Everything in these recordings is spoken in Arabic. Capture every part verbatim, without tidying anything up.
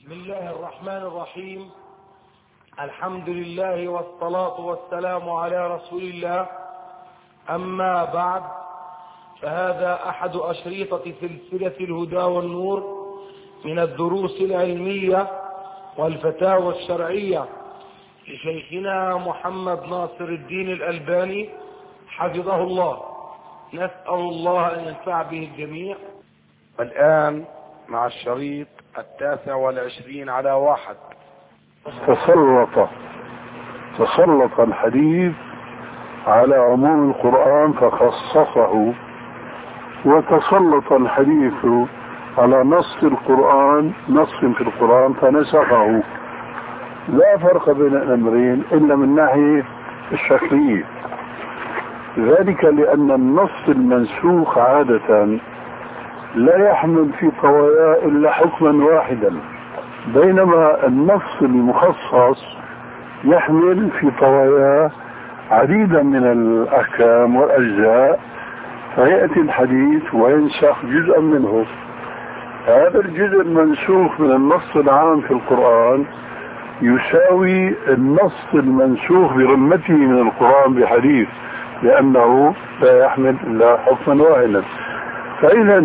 بسم الله الرحمن الرحيم. الحمد لله والصلاة والسلام على رسول الله. أما بعد، فهذا أحد أشريطة سلسلة الهدى والنور من الدروس العلمية والفتاوى الشرعية لشيخنا محمد ناصر الدين الألباني حفظه الله. نسأل الله أن ينفع به الجميع. الآن مع الشريط التاسع والعشرين على واحد. تسلط تسلط الحديث على عموم القرآن فخصصه، وتسلط الحديث على نص القرآن نص في القرآن فنسخه. لا فرق بين الأمرين إلا من ناحية الشكلية، ذلك لأن النص المنسوخ عادة لا يحمل في طواياه إلا حكما واحدا، بينما النص المخصص يحمل في طواياه عديدا من الأحكام والأجزاء، فيأتي الحديث وينسخ جزءا منه. هذا الجزء المنسوخ من النص العام في القرآن يساوي النص المنسوخ برمته من القرآن بحديث، لأنه لا يحمل إلا حكما واحدا. فإذا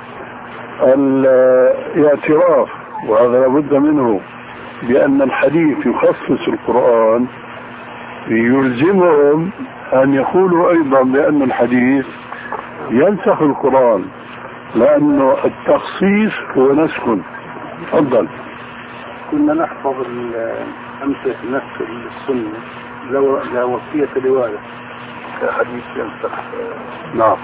الاعتراف، وهذا لابد منه، بأن الحديث يخصص القرآن يلزمهم أن يقولوا أيضا بأن الحديث ينسخ القرآن، لأنه التخصيص هو نسخ. تفضل. كنا نحفظ أمثلة نسخ السنة لا وصية لوالد كحديث ينسخ. نعم،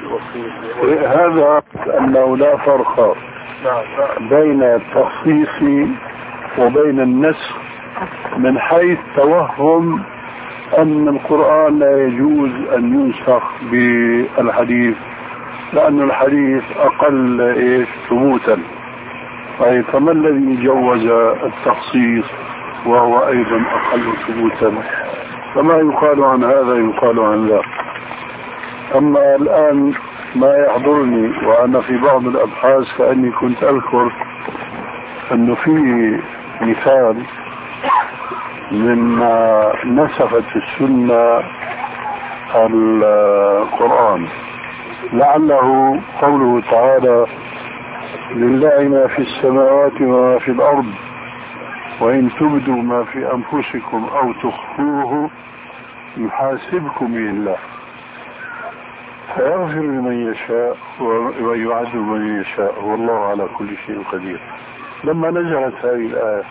هذا أنه لا فرق بين التخصيص وبين النسخ من حيث توهم أن القرآن لا يجوز أن ينسخ بالحديث، لأن الحديث أقل إيش ثبوتا. أي فما الذي جوز التخصيص وهو أيضا أقل ثبوتا؟ فما يقال عن هذا يقال عن ذا. أما الآن ما يحضرني وأنا في بعض الأبحاث كأني كنت أذكر أنه في مثال مما نسخت السنة القرآن، لعله قوله تعالى: لله ما في السماوات وما في الأرض وإن تبدوا ما في أنفسكم أو تخفوه يحاسبكم به الله فيغفر لمن يشاء ويعذب من يشاء والله على كل شيء قدير. لما نزلت هذه الآية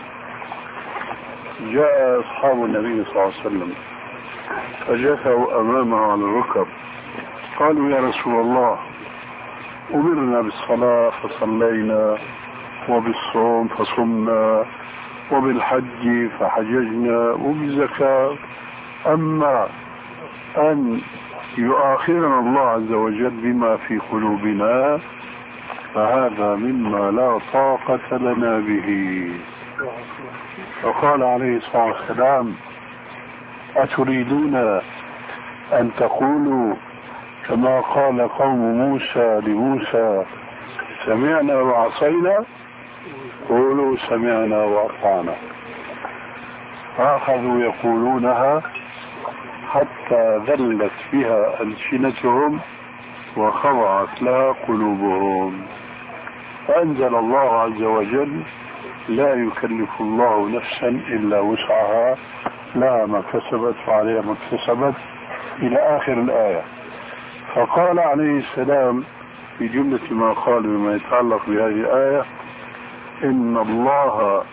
جاء أصحاب النبي صلى الله عليه وسلم فجثوا أمامه على الركب، قالوا: يا رسول الله، أمرنا بالصلاة فصلينا، وبالصوم فصمنا، وبالحج فحججنا، وبالزكاة، أما أن يؤاخذنا الله عز وجل بما في قلوبنا فهذا مما لا طاقة لنا به. فقال عليه الصلاة والسلام: أتريدون أن تقولوا كما قال قوم موسى لموسى: سمعنا وعصينا؟ قولوا سمعنا وأطعنا. فأخذوا يقولونها حتى ذلت بها ألسنتهم وخضعت لها قلوبهم. فأنزل الله عز وجل: لا يكلف الله نفسا إلا وسعها، لها ما كسبت وعليها ما اكتسبت، إلى آخر الآية. فقال عليه السلام في جملة ما قال بما يتعلق بهذه الآية: إن الله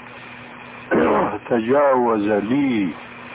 تجاوز لي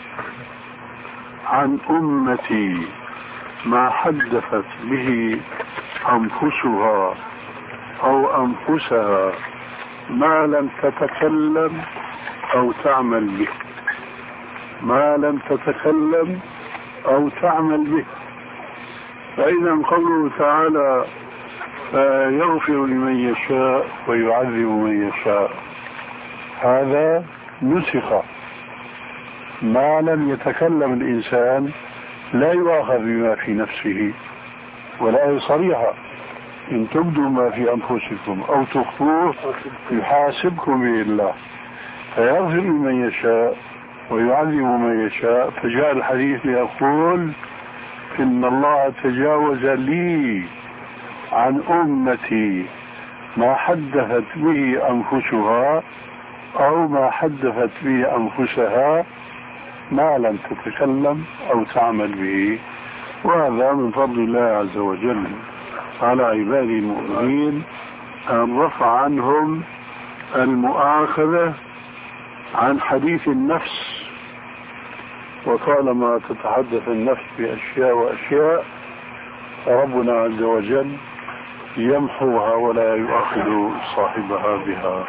عن أمتي ما حدثت به أنفسها أو أنفسها ما لم تتكلم أو تعمل به، ما لم تتكلم أو تعمل به. فإذا قوله تعالى: فيغفر لمن يشاء ويعذب من يشاء، هذا نسخ. ما لم يتكلم الإنسان لا يؤاخذ بما في نفسه، والآية صريحة: إن تبدوا ما في أنفسكم أو تخفوه يحاسبكم به الله فيغفر لمن يشاء ويعذب من يشاء. فجاء الحديث يقول إن الله تجاوز لي عن أمتي ما حدثت به أنفسها أو ما حدثت به أنفسها ما لم تتكلم أو تعمل به. وهذا من فضل الله عز وجل على عباده المؤمنين أن رفع عنهم المؤاخذة عن حديث النفس. وطالما تتحدث النفس بأشياء وأشياء ربنا عز وجل يمحوها ولا يؤاخذ صاحبها بها.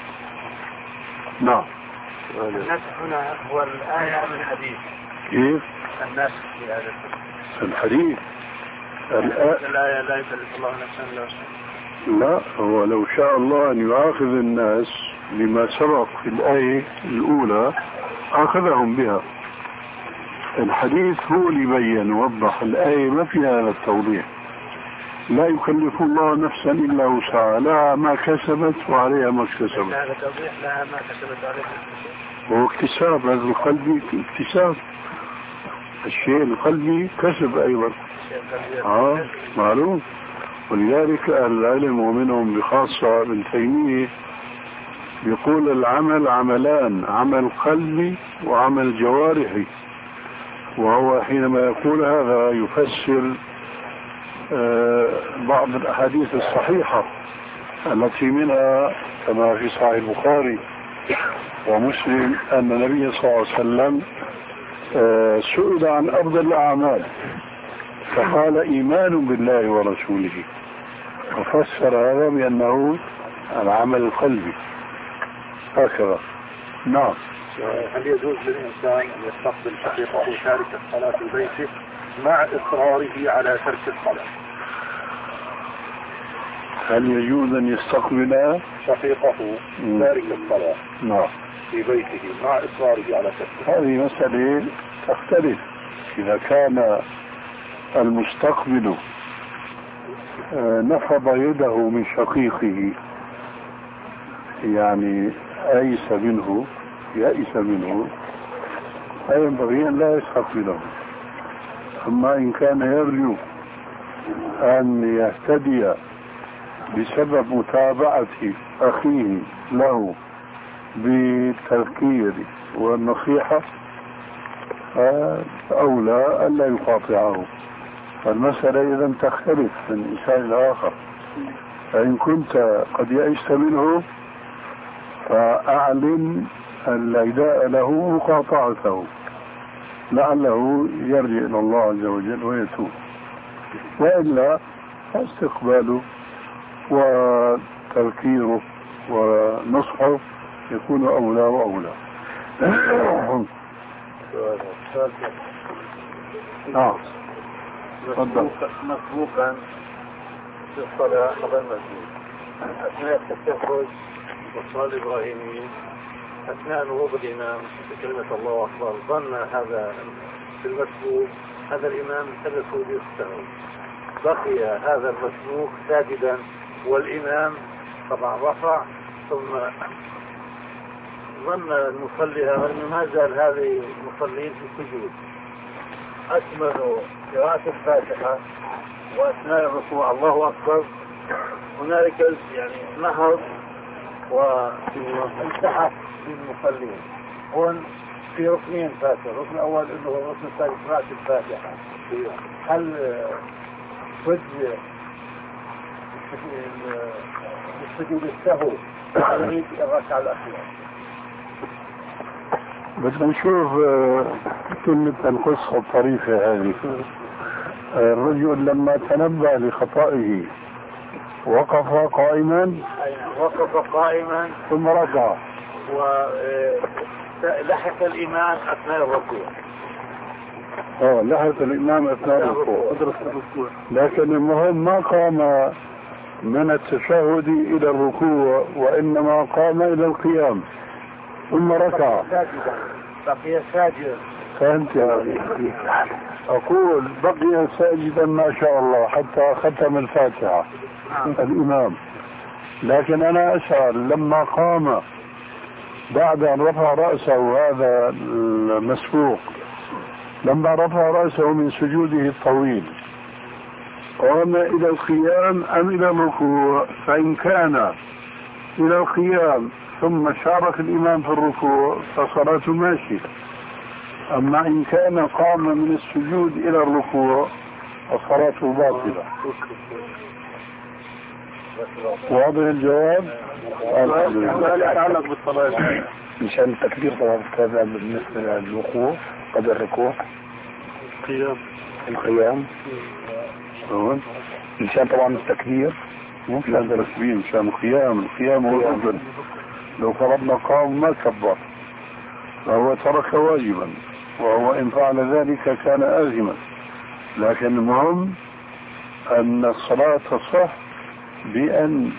نعم. النسخ هنا هو الآية من الحديث. كيف؟ النسخ في هذا الحديث. الآية لا يكلف الله نفسا إلا وسعها. لا، هو لو شاء الله أن يؤاخذ الناس لما سبق في الآية الأولى أخذهم بها. الحديث هو اللي بين ووضح الآية ما فيها هذا التوضيح. لا يكلف الله نفسا إلا وسعها لها ما كسبت وعليها ما اكتسبت. هذا توضيح لها ما كسبت وعليها هو اكتساب. هذا القلبي اكتساب. الشيء القلبي كسب أيضا. آه معلوم. ولذلك العلم ومنهم بخاصة ابن تيمية يقول العمل عملان، عمل قلبي وعمل جوارحي. وهو حينما يقول هذا يفسر آه بعض الأحاديث الصحيحة التي منها كما في صحيح البخاري ومسلم أن النبي صلى الله عليه وسلم آه سئل عن أفضل الأعمال فقال إيمان بالله ورسوله، وفسر هذا بأنه العمل القلبي هكذا. نعم. هل يجوز للإنسان أن يستقبل شقيقه تارك الصلاة في بيته مع إصراره على ترك الصلاة؟ هل يجوز أن يستقبل شقيقه تارك الصلاة نعم في بيته مع إصراره على ترك؟ هذه مسألة تختلف. إذا كان المستقبل نفض يده من شقيقه يعني أيس منه يأس منه فينبغي أن لا يستقبله. أما إن كان يرجو أن يهتدي بسبب متابعة أخيه له بالتذكير والنصيحة فأولى أن لا يقاطعه. فالمسألة إذا تختلف من إنسان لآخر. فإن كنت قد يئست منه فأعلن العداء له مقاطعته لعله يرجع إلى الله عز وجل ويتوب، وإلا استقباله وتذكيره ونصحه يكون أولى وأولى. نعم. مسبوقا في الصلاة قبل المسجد أثناء التشهد والصلاة الإبراهيمية أثناء نهوض الإمام بكلمة الله أكبر ظن هذا في المسبوق هذا الإمام حدث بالسهو، بقي هذا المسبوق ساجدا والإمام طبعا رفع ثم ظن المصلي أنه ما زال هذه المصلين في السجود أكملوا قراءة الفاتحة وأثناء الركوع الله أكبر هنالك يعني نهض وانسحب بالمصلين. هون في ركنين فاتحة، الركن الأول إنه هو الركن الثاني قراءة الفاتحة. هل وجه السجود السهو يريد الركعة الأخيرة؟ بدنا نشوف كلمة القصة الطريفة هذه. الرجل لما تنبه لخطئه وقف قائما وقف قائما ثم ركع ولحق الإمام أثناء الركوع. اه لحق الإمام أثناء الركوع، لكن المهم ما قام من التشهد إلى الركوع وإنما قام إلى القيام ثم ركع. بقي ساجدا. فهمت هذه؟ أقول بقي ساجدا ما شاء الله حتى ختم الفاتحة الإمام، لكن أنا أسأل لما قام بعد أن رفع رأسه هذا المسبوق، لما رفع رأسه من سجوده الطويل قام إلى القيام أم إلى الركوع؟ فإن كان إلى القيام ثم شارك الإمام في الركوع فصلاته ماشية، أما إن كان قام من السجود إلى الركوع فصلاته باطلة. واضح الجواب؟ السؤال يتعلق بالصلاة مشان التكبير طبعا هذا بالنسبة للوقوع قبل الركوع قيام القيام تمام، مشان طبعا التكبير مو مشان التكبير، مشان القيام. القيام هو الأفضل. لو فرضنا قام ما كبر فهو ترك واجبا، وهو إن فعل ذلك كان آثما، لكن المهم أن الصلاة تصح بأن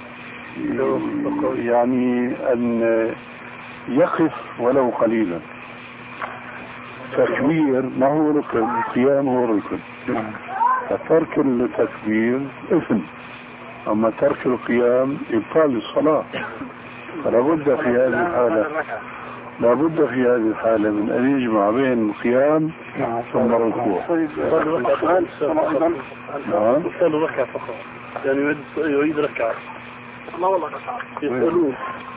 يعني أن يقف ولو قليلا. تكبير ما هو ركن، القيام هو ركن، فترك التكبير إثم، أما ترك القيام إبطال الصلاة. فلا بد في هذه الحالة لا بد في هذه الحالة من أن يجمع بين القيام ثم الركوع. نعم. يصلي ركعة فقط، يعني يعيد يعيد ركعة. الله والله ركعة. يسألون.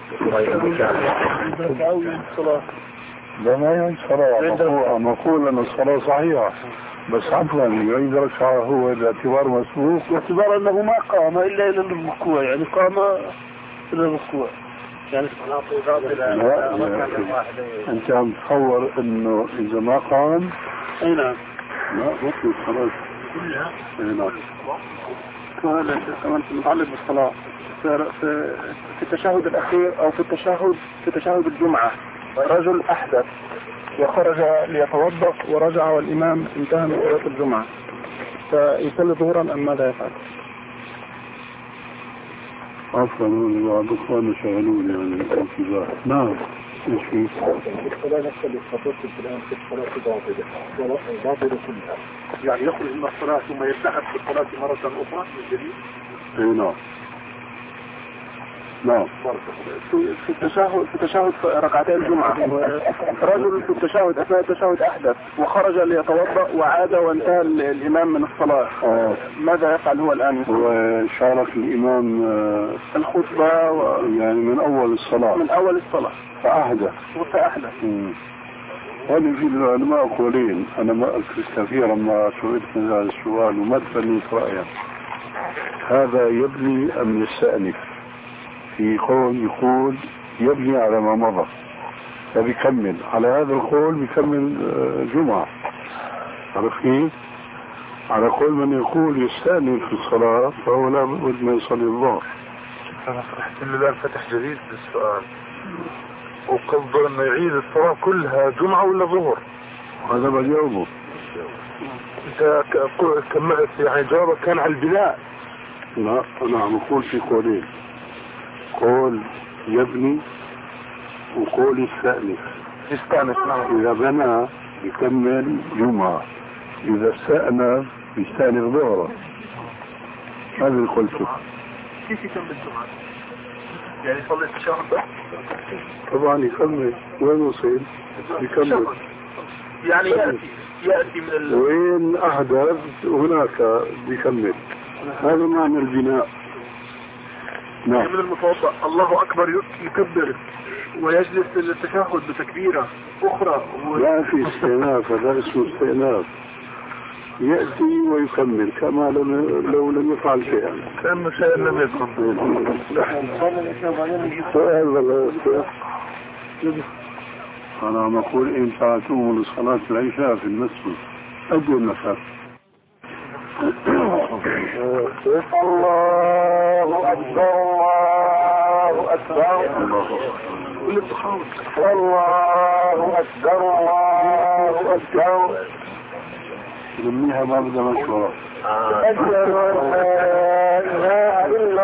ركعة لا ما يعيد صلاة، مقول أن الصلاة صحيحة بس عفوا يعيد ركعة هو باعتبار مسبوق، باعتبار أنه ما قام إلا إلى الركوع، يعني قام إلى الركوع. يعني لا أنت عم تصور إنه إذا ما قام أي نعم لا مطلق خلاص كلها. أي نعم. سؤال كمان متعلق بالصلاة في التشهد الأخير أو في التشهد في تشهد الجمعة، رجل أحدث وخرج ليتوضأ ورجع والإمام انتهى من صلاة الجمعة، فيصلي ظهرا أم ماذا يفعل؟ عفوا بعض اخواننا شغلوني يعني الانتظار. نعم ايش في؟ الصلاة نفسها اللي خطرت الآن في الصلاة باطلة باطلة كلها، يعني يخرج من الصلاة ثم يلتحق بالصلاة مرة أخرى من جديد؟ اي نعم نعم. في التشهد في تشهد ركعتي الجمعة رجل في التشهد أثناء التشهد أحدث وخرج ليتوضأ وعاد وانتهى الإمام من الصلاة، آه. ماذا يفعل هو الآن؟ وشارك الإمام آه الخطبة و... يعني من أول الصلاة من أول الصلاة فأحدث وفأحدث. هذه في العلماء قولين، أنا ما أكثر كثيرا ما سئلت من هذا السؤال وما تفنيت رأيا، هذا يبني أم يستأنف؟ في قول يقول يبني على ما مضى فبيكمل على هذا القول، بيكمل جمعة. عرفتي؟ على قول من يقول يستأنف في الصلاة فهو لا بد ما يصلي الظهر. أنا فرحت إنه الآن فتح جديد بالسؤال وقصده إنه يعيد الصلاة كلها جمعة ولا ظهر؟ هذا بجاوبه. أنت كملت يعني جوابك كان على البناء. لا أنا عم أقول في قولين، قول يبني وقول يستأنف. يستأنف نعم. إذا بنى يكمل جمعة، إذا استأنف يستأنف ظهره. هذا اللي قلته. كيف يكمل الجمعة؟ يعني يصلي التشهد بس؟ طبعا يكمل. وين وصل؟ يكمل. يعني يأتي يأتي من ال... وين أحدث هناك بيكمل. هذا معنى البناء. نعم. من المتوضأ الله أكبر يكبر ويجلس للتشهد بتكبيرة أخرى و... لا في استئناف، هذا اسمه استئناف. يأتي ويكمل كما لو لم يفعل شيئا، كأنه شيء لم يكن. سؤال ولا سؤال؟ أنا عم أقول إن فاتوه لصلاة العشاء في المسجد أدوا النفر. الله أكبر الله أكبر الله أكبر الله أكبر. لميها ما بدها مشورة. أشهد أن لا إله إلا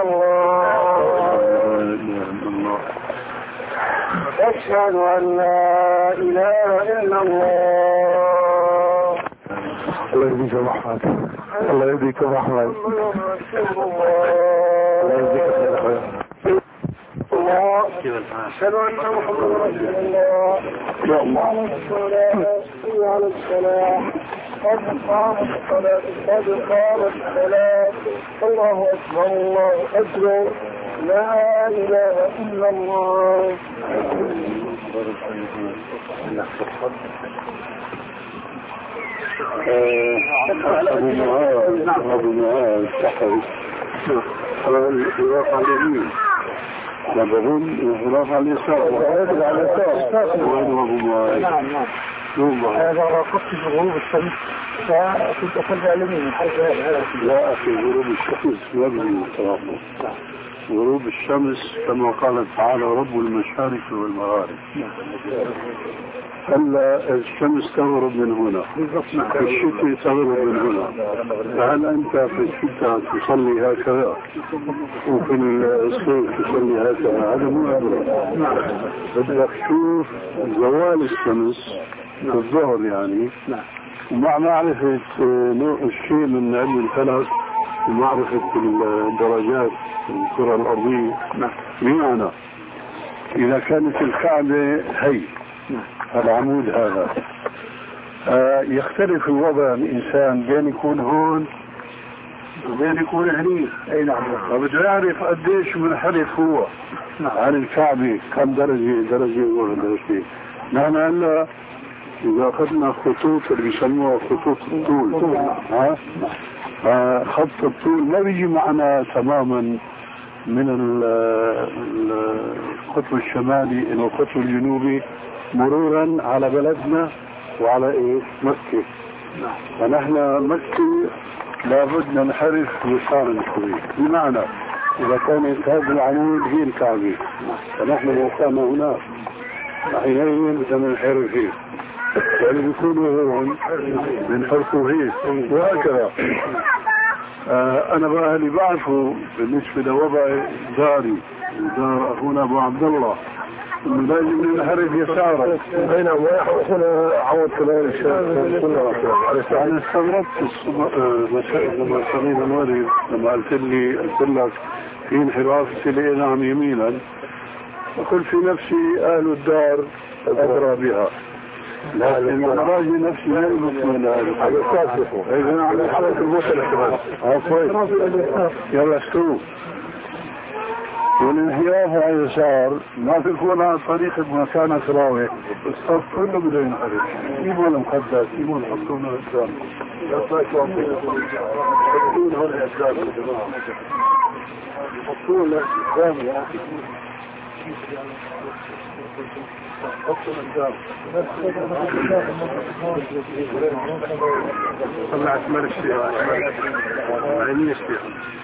الله أشهد أن لا إله إلا الله الله يهديك يا محمد. الله يهديك يا محمد. الله يهديك يا خير. الله أشهد أن محمدا رسول الله. يا الله على الصلاة قد قامت الصلاة قد قامت الصلاة. الله أكبر الله أكبر لا إله إلا الله. أبو معاذ أبو معاذ تحت الوقت على اليمين نظرون الوقت على اليسار وين أبو معاذ؟ نعم نعم هذا رافقت في غروب الشمس فكنت أخذ على اليمين لا في غروب الشمس يبدو التوافق. غروب الشمس كما قال تعالى رب المشارق والمغارب. هلا الشمس تغرب من هنا في الشتاء تغرب من هنا. فهل أنت في الشتاء تصلي هكذا وفي الصيف تصلي هكذا؟ هذا مو أمر. بدك تشوف زوال الشمس في الظهر يعني ومع معرفة نوع الشيء من علم الفلك ومعرفة الدرجات الكرة الأرضية. بمعنى إذا كانت الكعبة هي العمود هذا آه يختلف الوضع الإنسان بين يكون هون وبين يكون هنيك. أي نعم. فبده يعرف قديش منحرف هو عن الكعبة كم درجة درجة ودرجة. نحن هلا إذا أخذنا خطوط اللي بيسموها خطوط الطول ها آه خط الطول ما بيجي معنا تماما من القطب الشمالي إلى القطب الجنوبي مرورا على بلدنا وعلى إيه مكة. فنحن مكة لابد ننحرف يسارا شوي. بمعنى إذا كانت هذا العمود هي الكعبة فنحن لو كنا هناك حينئذ بدنا ننحرف فيه يعني بيكونوا هون بنحرفوا هيك وهكذا. آه أنا بقى اللي بعرفه بالنسبة لوضع داري دار أخونا أبو عبد الله إنه لازم ننحرف يسارا. أين أخونا عوض كمان الشيخ. أنا استغربت لما صلينا المغرب لما قلت لي قلت لك في انحراف لي نعم يمينا وقلت في نفسي أهل الدار أدرى بها لكن راجي نفسي لا يمكن هذا كافر. إذا على حالة الوصل كمان. عفوا. يلا استووا. والانحراف على اليسار ما في يكون على طريقة مكان راوي. الصف كله بده ينحرف. يجيبوا المقدس يجيبوا يحطون الإسلام. يطلع شوفي. يحطون هون الإسلام. يحطون الإسلام يا أخي. طلع اسمار الشيخ عيني الشيخ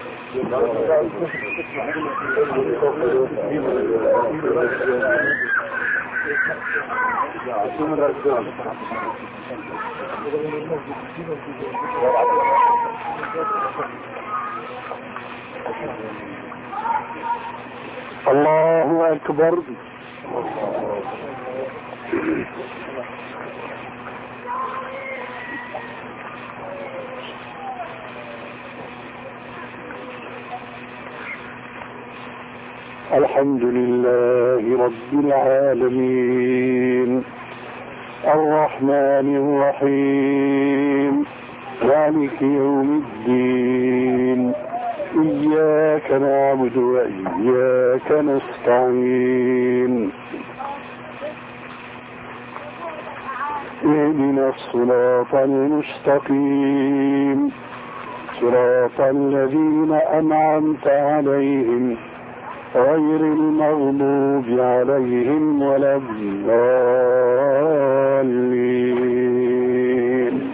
الله أكبر. الحمد لله رب العالمين الرحمن الرحيم مالك يوم الدين إياك نعبد وإياك نستعين اهدنا الصراط المستقيم صراط الذين أنعمت عليهم غير المغضوب عليهم ولا الضالين.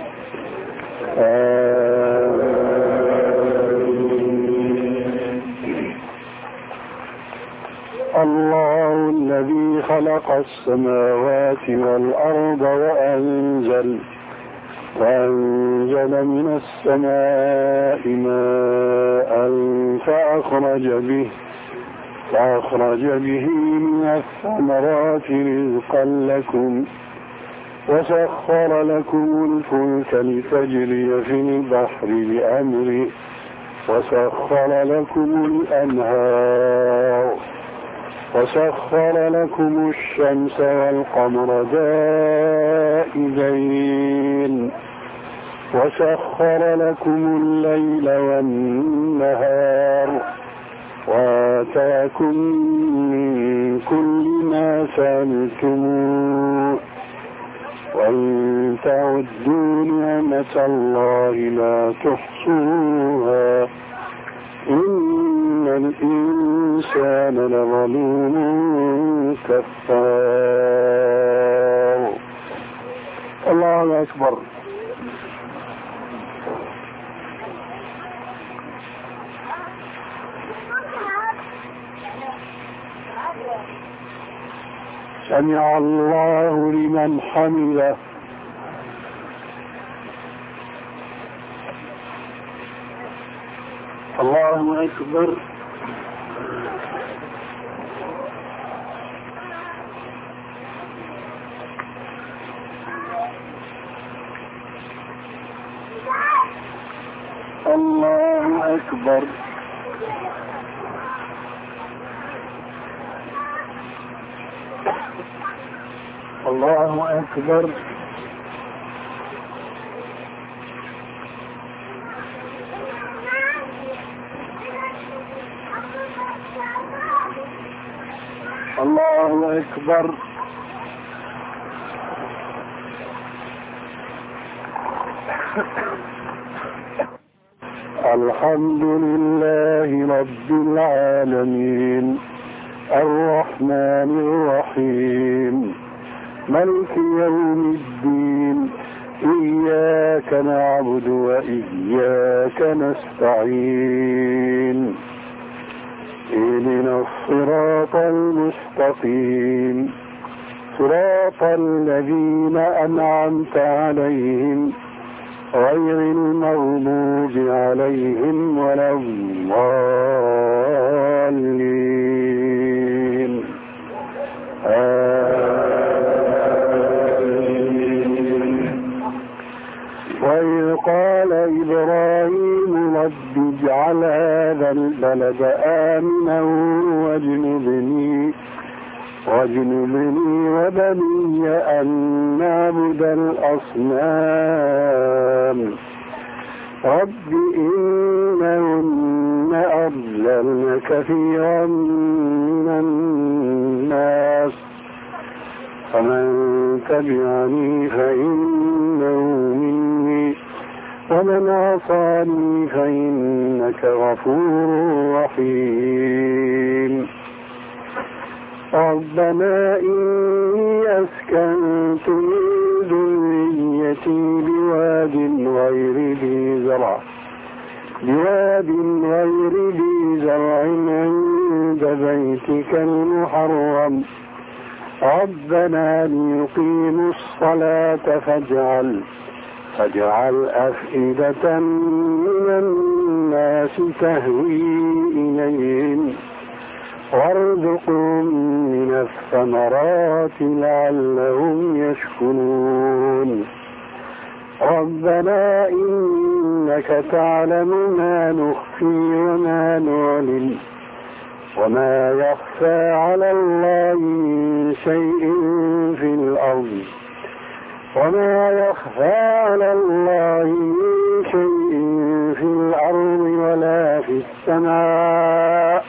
الله الذي خلق السماوات والأرض وأنزل وأنزل من السماء ماء فأخرج به فأخرج به من الثمرات رزقا لكم وسخر لكم الفلك لتجري في البحر بأمره وسخر لكم الأنهار وسخر لكم الشمس والقمر دائبين وسخر لكم الليل والنهار وآتاكم من كل ما سألتموه وإن تعدوا نعمة الله لا تحصوها إن الإنسان لظلوم كفار. الله أكبر. سمع الله لمن حمده. الله أكبر. الله أكبر. الله أكبر. الله أكبر. الحمد لله رب العالمين الرحمن الرحيم ملك يوم الدين إياك نعبد وإياك نستعين اهدنا الصراط المستقيم صراط الذين أنعمت عليهم غير المغضوب عليهم ولا الضالين. وإذ قال إبراهيم رب اجعل هذا البلد آمنا واجنبني واجنبني وبني أن نعبد الأصنام رب إنهن أضللن كثيرا من الناس فمن تبعني فإنه مني ومن عصاني فإنك غفور رحيم. ربنا إني أسكنت من ذريتي بواد غير ذي زرع بواد غير ذي زرع عند بيتك المحرم ربنا ليقيموا الصلاة فاجعل فاجعل أفئدة من الناس تهوي إليهم وارزقهم من الثمرات لعلهم يشكرون. ربنا إنك تعلم ما نخفي وما نعلن وما يخفى على الله من شيء في الأرض وما يخفى على الله من شيء في الأرض ولا في السماء.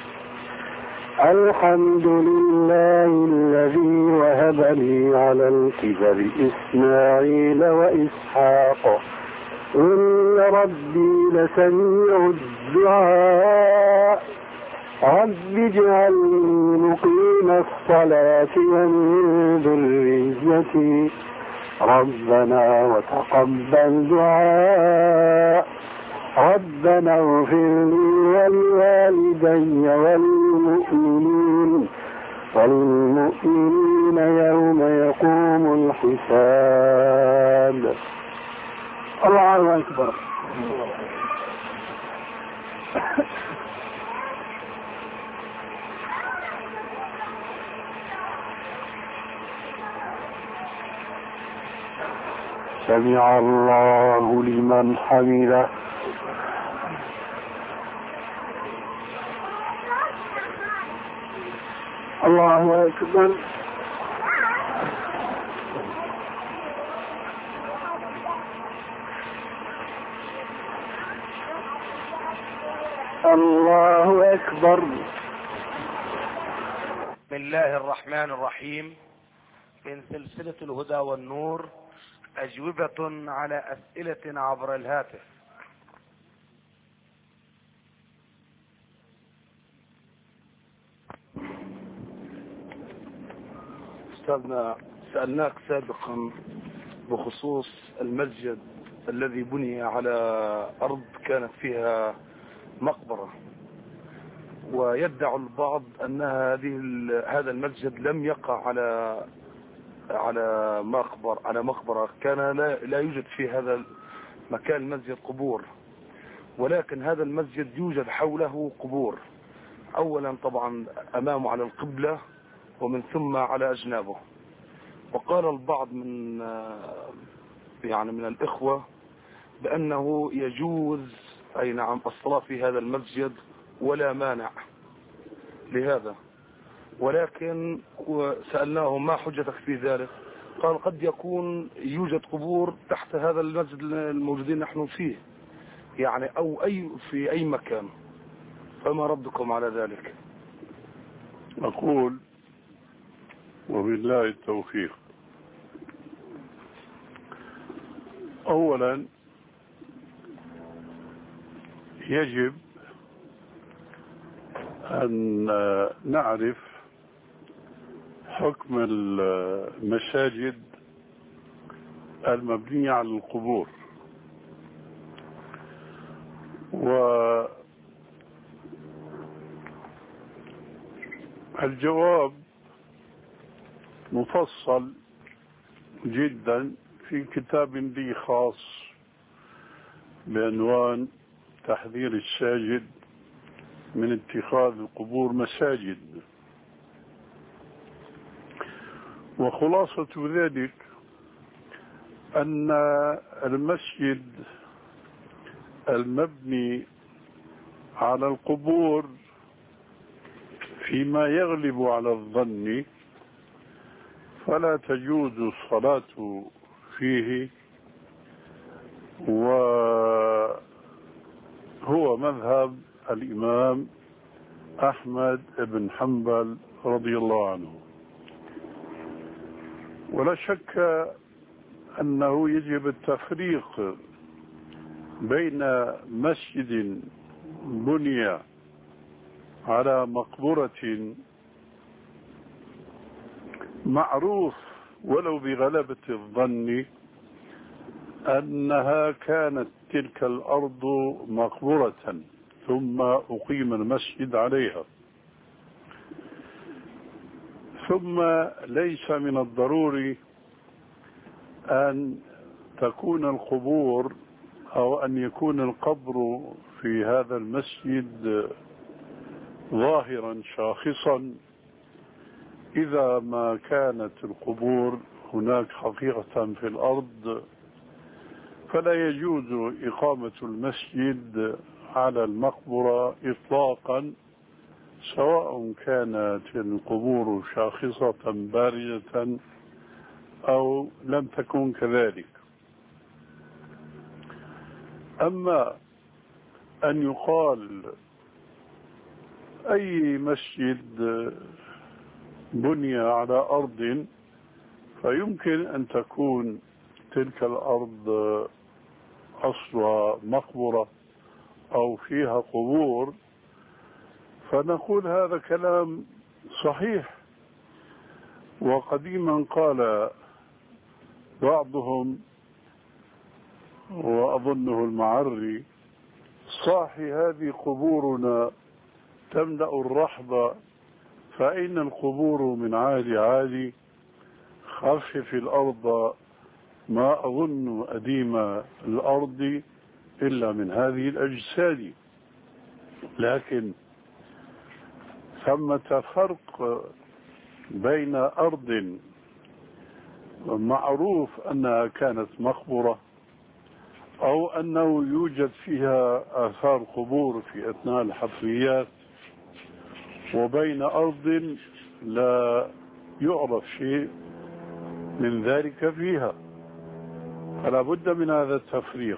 الحمد لله الذي وهب لي على الكبر إسماعيل وإسحاق إن ربي لسميع الدعاء. رب اجعلني مقيم الصلاة ومن ذريتي ربنا وتقبل دعاء. ربنا اغفر لي ولوالدي وللمؤمنين وللمؤمنين يوم يقوم الحساب. الله أكبر. سمع الله لمن حمده. الله أكبر. الله أكبر. بسم الله الرحمن الرحيم. من سلسلة الهدى والنور، أجوبة على أسئلة عبر الهاتف. أستاذنا، سألناك سابقا بخصوص المسجد الذي بني على أرض كانت فيها مقبرة، ويدعي البعض أن هذه هذا المسجد لم يقع على على مقبر على مقبرة كان لا, لا يوجد في هذا مكان المسجد قبور، ولكن هذا المسجد يوجد حوله قبور، أولا طبعا أمامه على القبلة ومن ثم على أجنابه. وقال البعض من يعني من الإخوة بأنه يجوز أي نعم الصلاة في هذا المسجد ولا مانع لهذا، ولكن سألناه ما حجتك في ذلك؟ قال قد يكون يوجد قبور تحت هذا المسجد الموجودين نحن فيه، يعني أو أي في أي مكان، فما ردكم على ذلك؟ أقول وبالله التوفيق. أولا يجب أن نعرف حكم المساجد المبنية على القبور، والجواب مفصل جدا في كتاب لي خاص بعنوان تحذير الساجد من اتخاذ القبور مساجد. وخلاصة ذلك أن المسجد المبني على القبور فيما يغلب على الظن فلا تجوز الصلاة فيه، وهو مذهب الإمام أحمد بن حنبل رضي الله عنه. ولا شك أنه يجب التفريق بين مسجد بني على مقبرة معروف ولو بغلبة الظن أنها كانت تلك الأرض مقبرة ثم أقيم المسجد عليها، ثم ليس من الضروري أن تكون القبور أو أن يكون القبر في هذا المسجد ظاهرا شاخصا إذا ما كانت القبور هناك حقيقة في الأرض، فلا يجوز إقامة المسجد على المقبرة إطلاقا، سواء كانت القبور شاخصة بارزة أو لم تكن كذلك. أما أن يقال أي مسجد بني على أرض فيمكن أن تكون تلك الأرض أصلها مقبرة أو فيها قبور، فنقول هذا كلام صحيح. وقديما قال بعضهم وأظنه المعري: صاحي هذه قبورنا تملأ الرحب، فأين القبور من عالي عالي، خفف الأرض ما أظن أديم الأرض إلا من هذه الأجساد. لكن ثمة فرق بين أرض معروف أنها كانت مقبرة أو أنه يوجد فيها آثار قبور في أثناء الحفريات، وبين أرض لا يعرف شيء من ذلك فيها، فلا بد من هذا التفريق.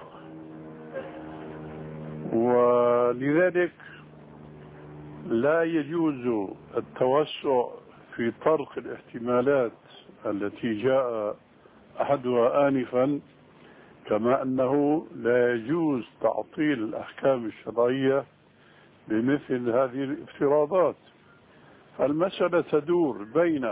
ولذلك لا يجوز التوسع في طرق الاحتمالات التي جاء أحدها آنفا، كما أنه لا يجوز تعطيل الأحكام الشرعية بمثل هذه الافتراضات. المسألة تدور بين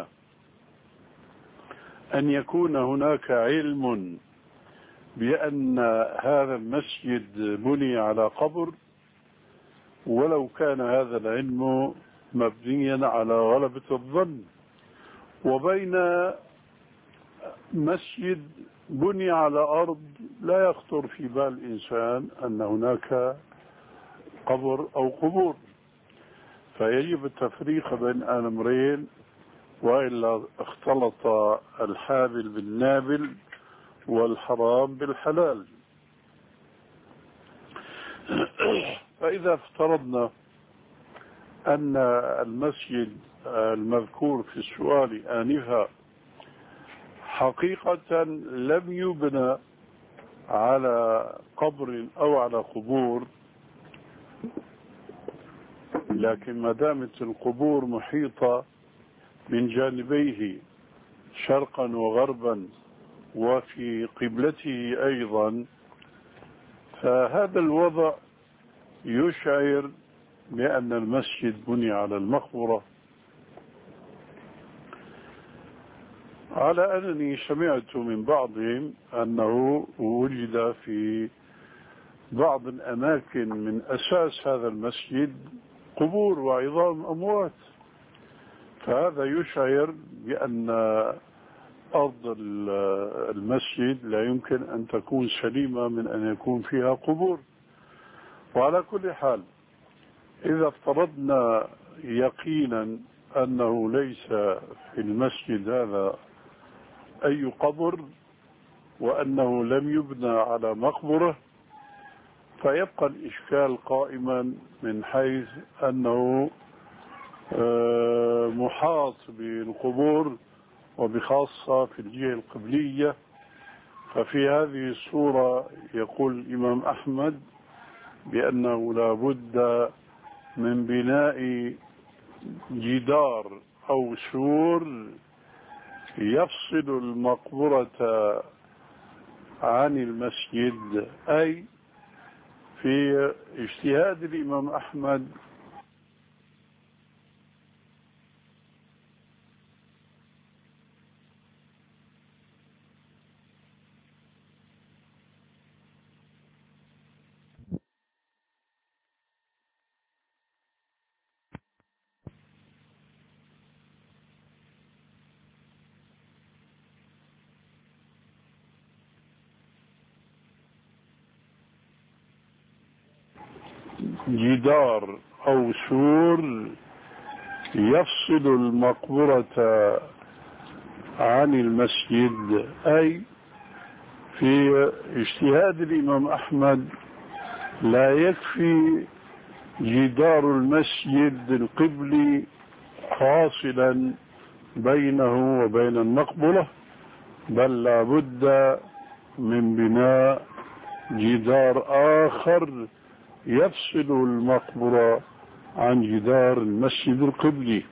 أن يكون هناك علم بأن هذا المسجد بني على قبر، ولو كان هذا العلم مبنيا على غلبة الظن، وبين مسجد بني على أرض لا يخطر في بال الإنسان أن هناك قبر أو قبور. فيجب التفريق بين الأمرين، وإلا اختلط الحابل بالنابل والحرام بالحلال. فإذا افترضنا أن المسجد المذكور في السؤال آنفا حقيقة لم يبنى على قبر أو على قبور، لكن ما دامت القبور محيطة من جانبيه شرقا وغربا وفي قبلته أيضا، فهذا الوضع يشعر بأن المسجد بني على المقبرة. على أنني سمعت من بعضهم أنه وجد في بعض الأماكن من أساس هذا المسجد قبور وعظام أموات، فهذا يشعر بأن أرض المسجد لا يمكن أن تكون سليمة من أن يكون فيها قبور. وعلى كل حال، إذا افترضنا يقينا أنه ليس في المسجد هذا أي قبر وأنه لم يبنى على مقبرة، فيبقى الإشكال قائما من حيث أنه محاط بالقبور وبخاصة في الجهة القبلية. ففي هذه الصورة يقول الإمام أحمد بأنه لا بد من بناء جدار أو سور يفصل المقبرة عن المسجد، أي في اجتهاد الإمام أحمد جدار أو سور يفصل المقبرة عن المسجد، أي في اجتهاد الإمام أحمد لا يكفي جدار المسجد القبلي فاصلا بينه وبين المقبرة، بل لا بد من بناء جدار آخر يفصل المقبرة عن جدار المسجد القبلي.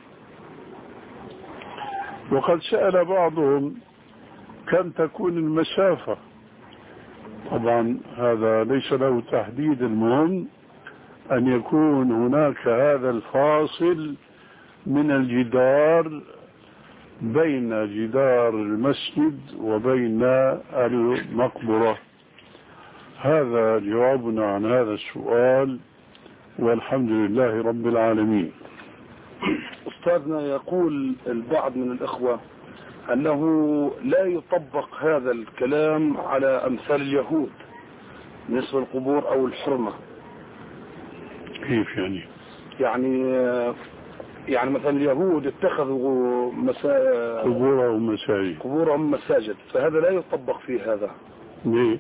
وقد سأل بعضهم كم تكون المسافة، طبعا هذا ليس له تحديد، المهم أن يكون هناك هذا الفاصل من الجدار بين جدار المسجد وبين المقبرة. هذا جوابنا عن هذا السؤال، والحمد لله رب العالمين. أستاذنا، يقول البعض من الإخوة أنه لا يطبق هذا الكلام على أمثال اليهود بالنسبة للقبور أو الحرمة. كيف يعني؟ يعني يعني مثلا اليهود اتخذوا مسا... قبورهم مساجد. قبورهم مساجد، فهذا لا يطبق في هذا. ليه؟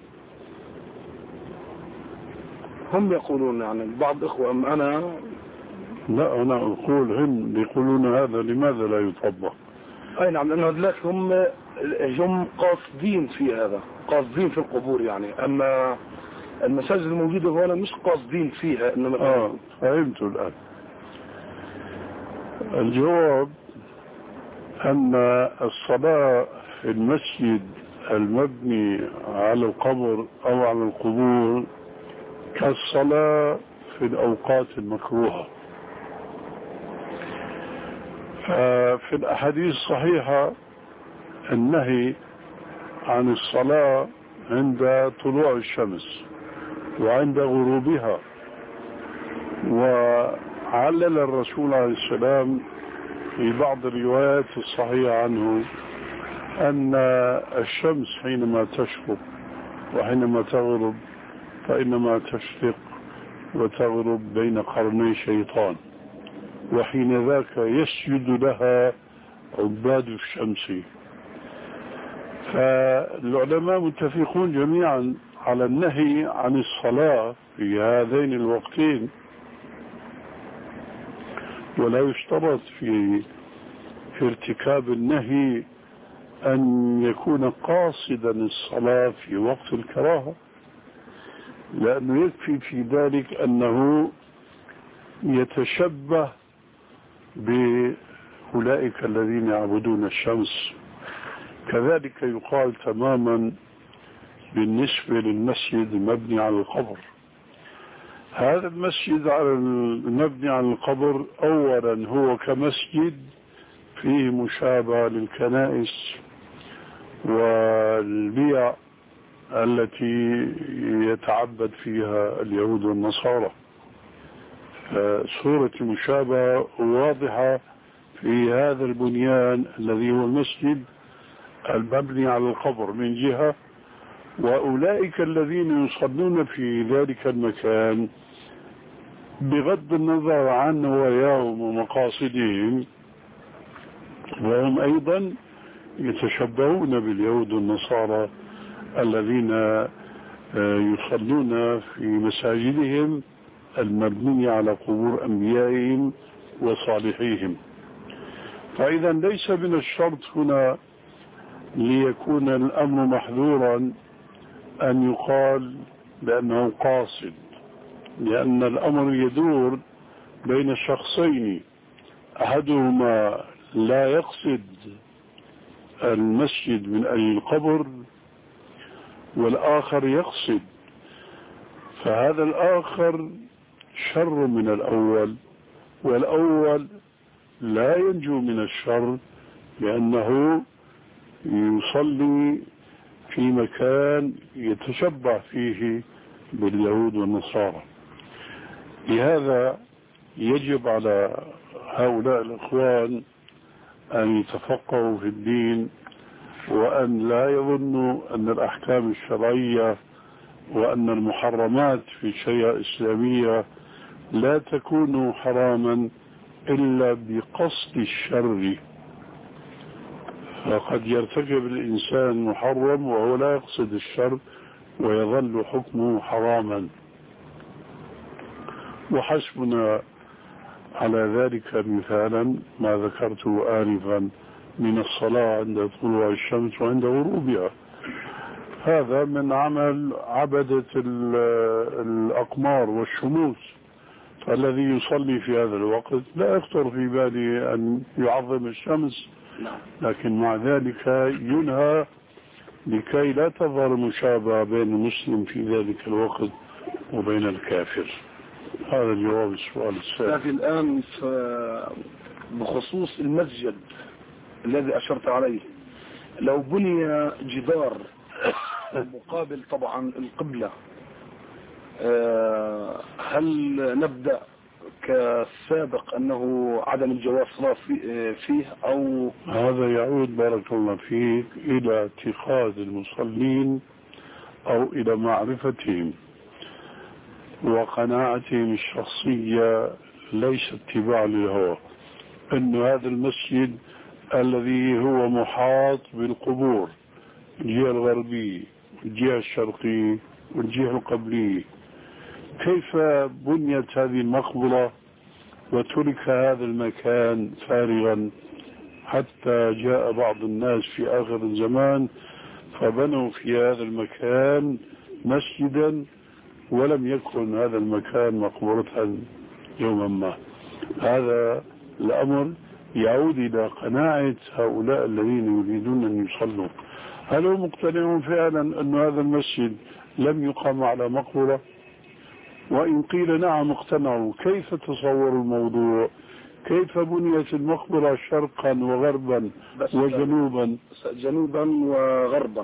هم يقولون يعني بعض إخوة أم أنا لا أنا أقول هم يقولون هذا لماذا لا يطبق؟ أي نعم، لأنه هذلك هم هم قاصدين في هذا، قاصدين في القبور يعني. أما المساجد الموجودة هنا مش قاصدين فيها، إنما آه فهمت الآن. الجواب أن الصلاة في المسجد المبني على القبر أو على القبور كالصلاة في الأوقات المكروهة. ففي الأحاديث الصحيحة النهي عن الصلاة عند طلوع الشمس وعند غروبها، وعلل الرسول عليه السلام في بعض الروايات الصحيحة عنه أن الشمس حينما تشرق وحينما تغرب فإنما تشرق وتغرب بين قرني شيطان، وحين ذاك يسجد لها عباد الشمس. فالعلماء متفقون جميعا على النهي عن الصلاة في هذين الوقتين، ولا يشترط في في ارتكاب النهي أن يكون قاصدا الصلاة في وقت الكراهة، لأنه يكفي في ذلك أنه يتشبه بأولئك الذين يعبدون الشمس. كذلك يقال تماما بالنسبة للمسجد المبني على القبر. هذا المسجد على المبني على القبر أولا هو كمسجد فيه مشابه للكنائس والبيع التي يتعبد فيها اليهود والنصارى. صورة المشابهة واضحة في هذا البنيان الذي هو المسجد المبني على القبر من جهة، وأولئك الذين يصلون في ذلك المكان بغض النظر عن نواياهم ومقاصدهم، وهم أيضا يتشبهون باليهود والنصارى الذين يصلون في مساجدهم المبنية على قبور أنبيائهم وصالحيهم. فإذا ليس من الشرط هنا ليكون الأمر محذورا أن يقال بأنه قاصد، لأن الأمر يدور بين شخصين، أحدهما لا يقصد المسجد من أجل القبر والآخر يقصد، فهذا الآخر شر من الأول، والأول لا ينجو من الشر لأنه يصلي في مكان يتشبه فيه باليهود والنصارى. لهذا يجب على هؤلاء الإخوان أن يتفقهوا في الدين، وأن لا يظنوا أن الأحكام الشرعية وأن المحرمات في الشريعة الإسلامية لا تكون حراما إلا بقصد الشر. فقد يرتكب الإنسان محرم وهو لا يقصد الشر ويظل حكمه حراما. وحسبنا على ذلك مثالا ما ذكرته آنفا من الصلاة عند طلوع الشمس وعند غروبها. هذا من عمل عبدة الأقمار والشموس، فالذي يصلي في هذا الوقت لا يخطر في باله أن يعظم الشمس، لكن مع ذلك ينهى لكي لا تظهر مشابهة بين المسلم في ذلك الوقت وبين الكافر. هذا جواب السؤال الثاني. لكن الآن بخصوص المسجد الذي أشرت عليه، لو بني جدار مقابل طبعا القبلة، هل نبدأ كالسابق أنه عدم الجواز صلاة فيه أو هذا يعود بارك الله فيك إلى اتخاذ المصلين أو إلى معرفتهم وقناعتهم الشخصية، ليس اتباع للهوى. أن هذا المسجد الذي هو محاط بالقبور الجهة الغربية والجهة الشرقية والجهة القبلية، كيف بنيت هذه المقبرة وترك هذا المكان فارغا حتى جاء بعض الناس في آخر الزمان فبنوا في هذا المكان مسجدا ولم يكن هذا المكان مقبرة يوما ما؟ هذا الأمر يعود إلى قناعة هؤلاء الذين يريدون أن يصلوا. هل هم مقتنعون فعلا أن هذا المسجد لم يقام على مقبرة؟ وإن قيل نعم اقتنعوا، كيف تصوروا الموضوع؟ كيف بنيت المقبرة شرقا وغربا وجنوبا؟ جنوبا وغربا،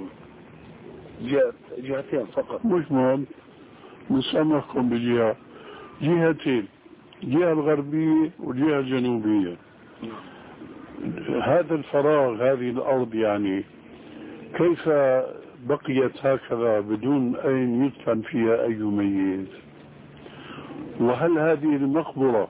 جهتين فقط. مش مهم، نسامحكم بجهة، جهتين، جهة الغربية وجهة الجنوبية. هذا الفراغ، هذه الأرض يعني كيف بقيت هكذا بدون أن يدفن فيها أي ميت؟ وهل هذه المقبرة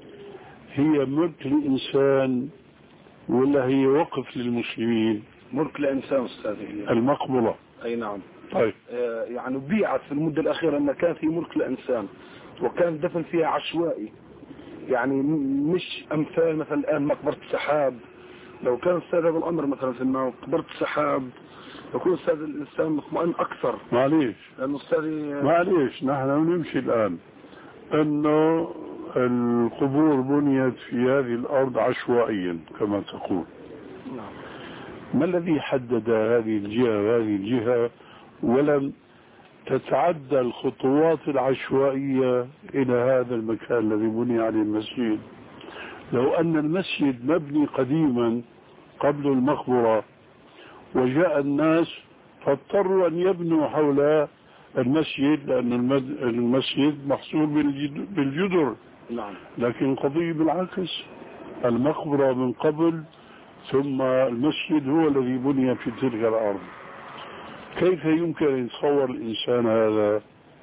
هي ملك الإنسان ولا هي وقف للمسلمين؟ ملك الإنسان أستاذ المقبرة. أي نعم. طيب. آه يعني بيعت في المدة الأخيرة أنها كانت هي ملك الإنسان وكان دفن فيها عشوائي، يعني مش أمثال مثلا الآن مقبرة سحاب. لو كان استاذ هذا الأمر مثلا في مقبرة سحاب يكون استاذ الإنسان مطمئن أكثر. معليش لأنه استاذ معليش نحن نمشي الآن أنه القبور بنيت في هذه الأرض عشوائيا كما تقول. نعم. ما الذي حدد هذه الجهة وهذه الجهة ولم تتعدى الخطوات العشوائية إلى هذا المكان الذي بني عليه المسجد؟ لو أن المسجد مبني قديما قبل المقبرة وجاء الناس فاضطروا أن يبنوا حول المسجد لأن المسجد محصور بالجدر. نعم. لكن قضية بالعكس، المقبرة من قبل ثم المسجد هو الذي بني في تلك الأرض. كيف يمكن أن يتصور الإنسان هذا؟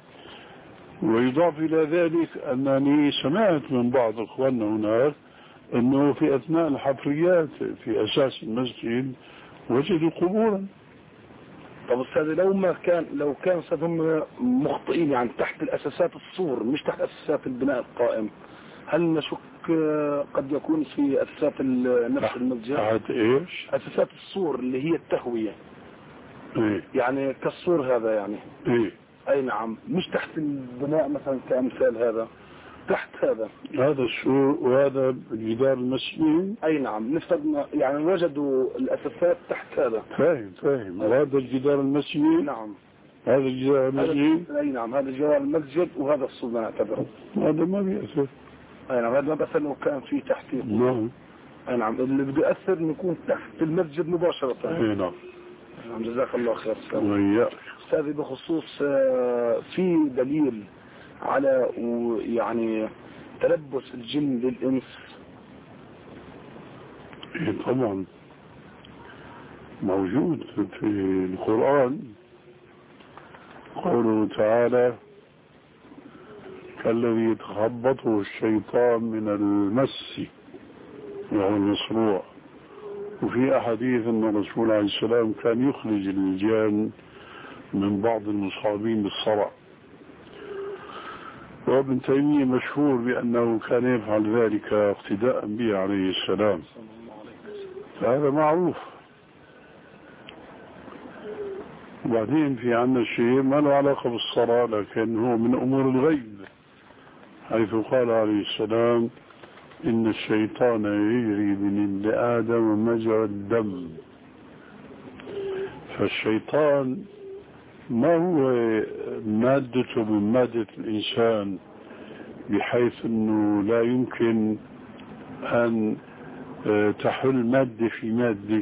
ويضاف إلى ذلك أنني سمعت من بعض أخواننا هناك أنه في أثناء الحفريات في أساس المسجد وجدوا قبورا. طب أستاذ لو ما كان لو كان هم مخطئين يعني تحت الأساسات السور مش تحت أساسات البناء القائم، هل نشك قد يكون في أساسات نفس المسجد؟ تحت إيش؟ أساسات السور اللي هي التهوية. إيه؟ يعني كالسور هذا يعني. إيه؟ أي نعم، مش تحت البناء مثلا كأمثال هذا، تحت هذا هذا السور وهذا جدار المسجد. أي نعم، نفترض يعني وجدوا الأساسات تحت هذا. فاهم فاهم. وهذا الجدار المسجد. نعم. هذا الجدار المسجد. أي نعم، هذا جدار المسجد وهذا السور نعتبره. هذا ما بيأثر. أي نعم، هذا ما بيأثر لو كان في تحتيه. نعم. أي نعم، اللي بده يأثر إنه يكون تحت المسجد مباشرة. أي نعم. نعم، جزاك الله خير. وياك. أستاذي بخصوص في دليل على يعني تلبس الجن للإنس؟ إيه طبعا موجود في القرآن. قوله تعالى كالذي يتخبطه الشيطان من المس وهو المصروع. وفي أحاديث أن الرسول عليه السلام كان يخرج الجان من بعض المصابين بالصرع، وابن تيمية مشهور بأنه كان يفعل ذلك اقتداء به عليه السلام، فهذا معروف. وبعدين في عنا شيء ما له علاقة بالصرع لكن هو من أمور الغيب، حيث قال عليه السلام إن الشيطان يجري من ابن آدم مجرى الدم. فالشيطان ما هو مادته من مادة الإنسان بحيث أنه لا يمكن أن تحل مادة في مادة.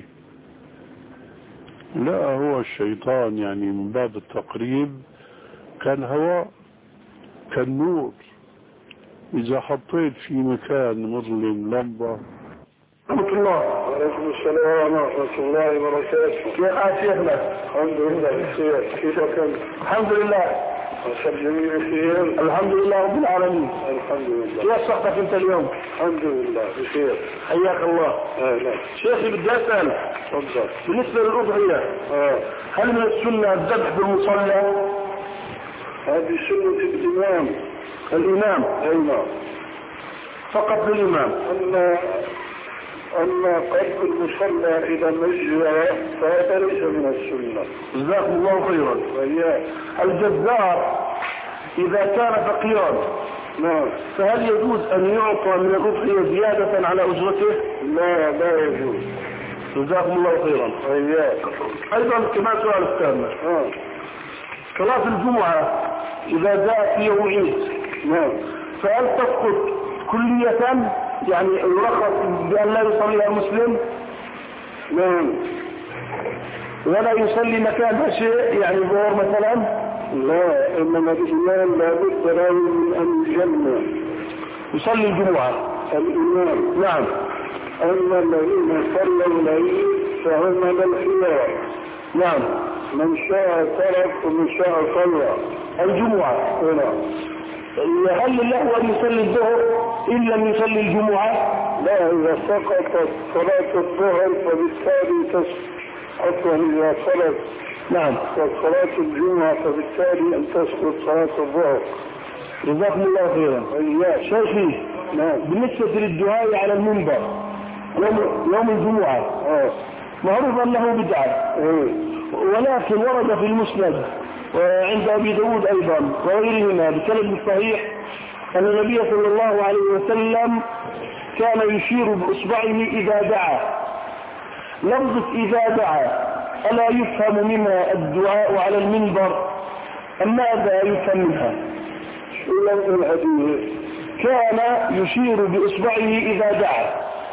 لا، هو الشيطان يعني من باب التقريب كالهواء كالنور. إذا حطيت في مكان مظلم لمبة. ورحمة الله. وعليكم السلام ورحمة الله وبركاته. كيف حال شيخنا؟ الحمد لله بخير. كيفك أنت؟ الحمد لله. والجميع بخير. الحمد لله رب العالمين. الحمد لله. كيف صحتك أنت اليوم؟ الحمد لله بخير. حياك الله. اهلا. شيخي بدي اسال تفضل. بالنسبه للاضحيه اه هل من السنه الذبح بالمصلى؟ هذه سنة الإمام. الامام أي نعم. فقط للامام. أما أما قلب المصلى إذا مجزى فهذا ليس من السنة. جزاكم الله خيرا. وإياك. الجزار اذا كان فقيرا نعم. فهل يجوز ان يعطى من الاضحيه زياده على اجرته؟ لا لا يجوز. جزاكم الله خيرا. وإياك. ايضا كمان سؤال الثاني. آه. صلاه الجمعه اذا جاء في يوم عيد نعم. فهل تسقط كلية يعني يرخص بأن لا يصليها مسلم نعم. ولا يصلي مكانها شيء يعني ظهر مثلا؟ لا إنما الإمام لابد له من أن يجمع يصلي الجمعة الإمام. نعم. أما الذين صلوا العيد فهم على الخيار. نعم. من شاء ترك ومن شاء صلى الجمعة. هنا. هل له أن يصلي الظهر إن لم يصلي الجمعة؟ لا إذا سقطت صلاة الظهر فبالتالي تسقط. أصلا إذا صلت نعم وصلاة الجمعة فبالتالي أن تسقط صلاة الظهر. جزاكم الله خيرا. إياك. شيخي نعم. بالنسبة للدعاء على المنبر يوم, يوم الجمعة آه. معروف أنه بدعة إيه. ولكن ورد في المسند وعند أبي داود أيضا وغيرهما بسند صحيح أن النبي صلى الله عليه وسلم كان يشير بإصبعه إذا دعا. لفظة إذا دعا ألا يفهم منها الدعاء على المنبر أم ماذا يفهم منها؟ شو لفظ الحديث؟ كان يشير بإصبعه إذا دعا.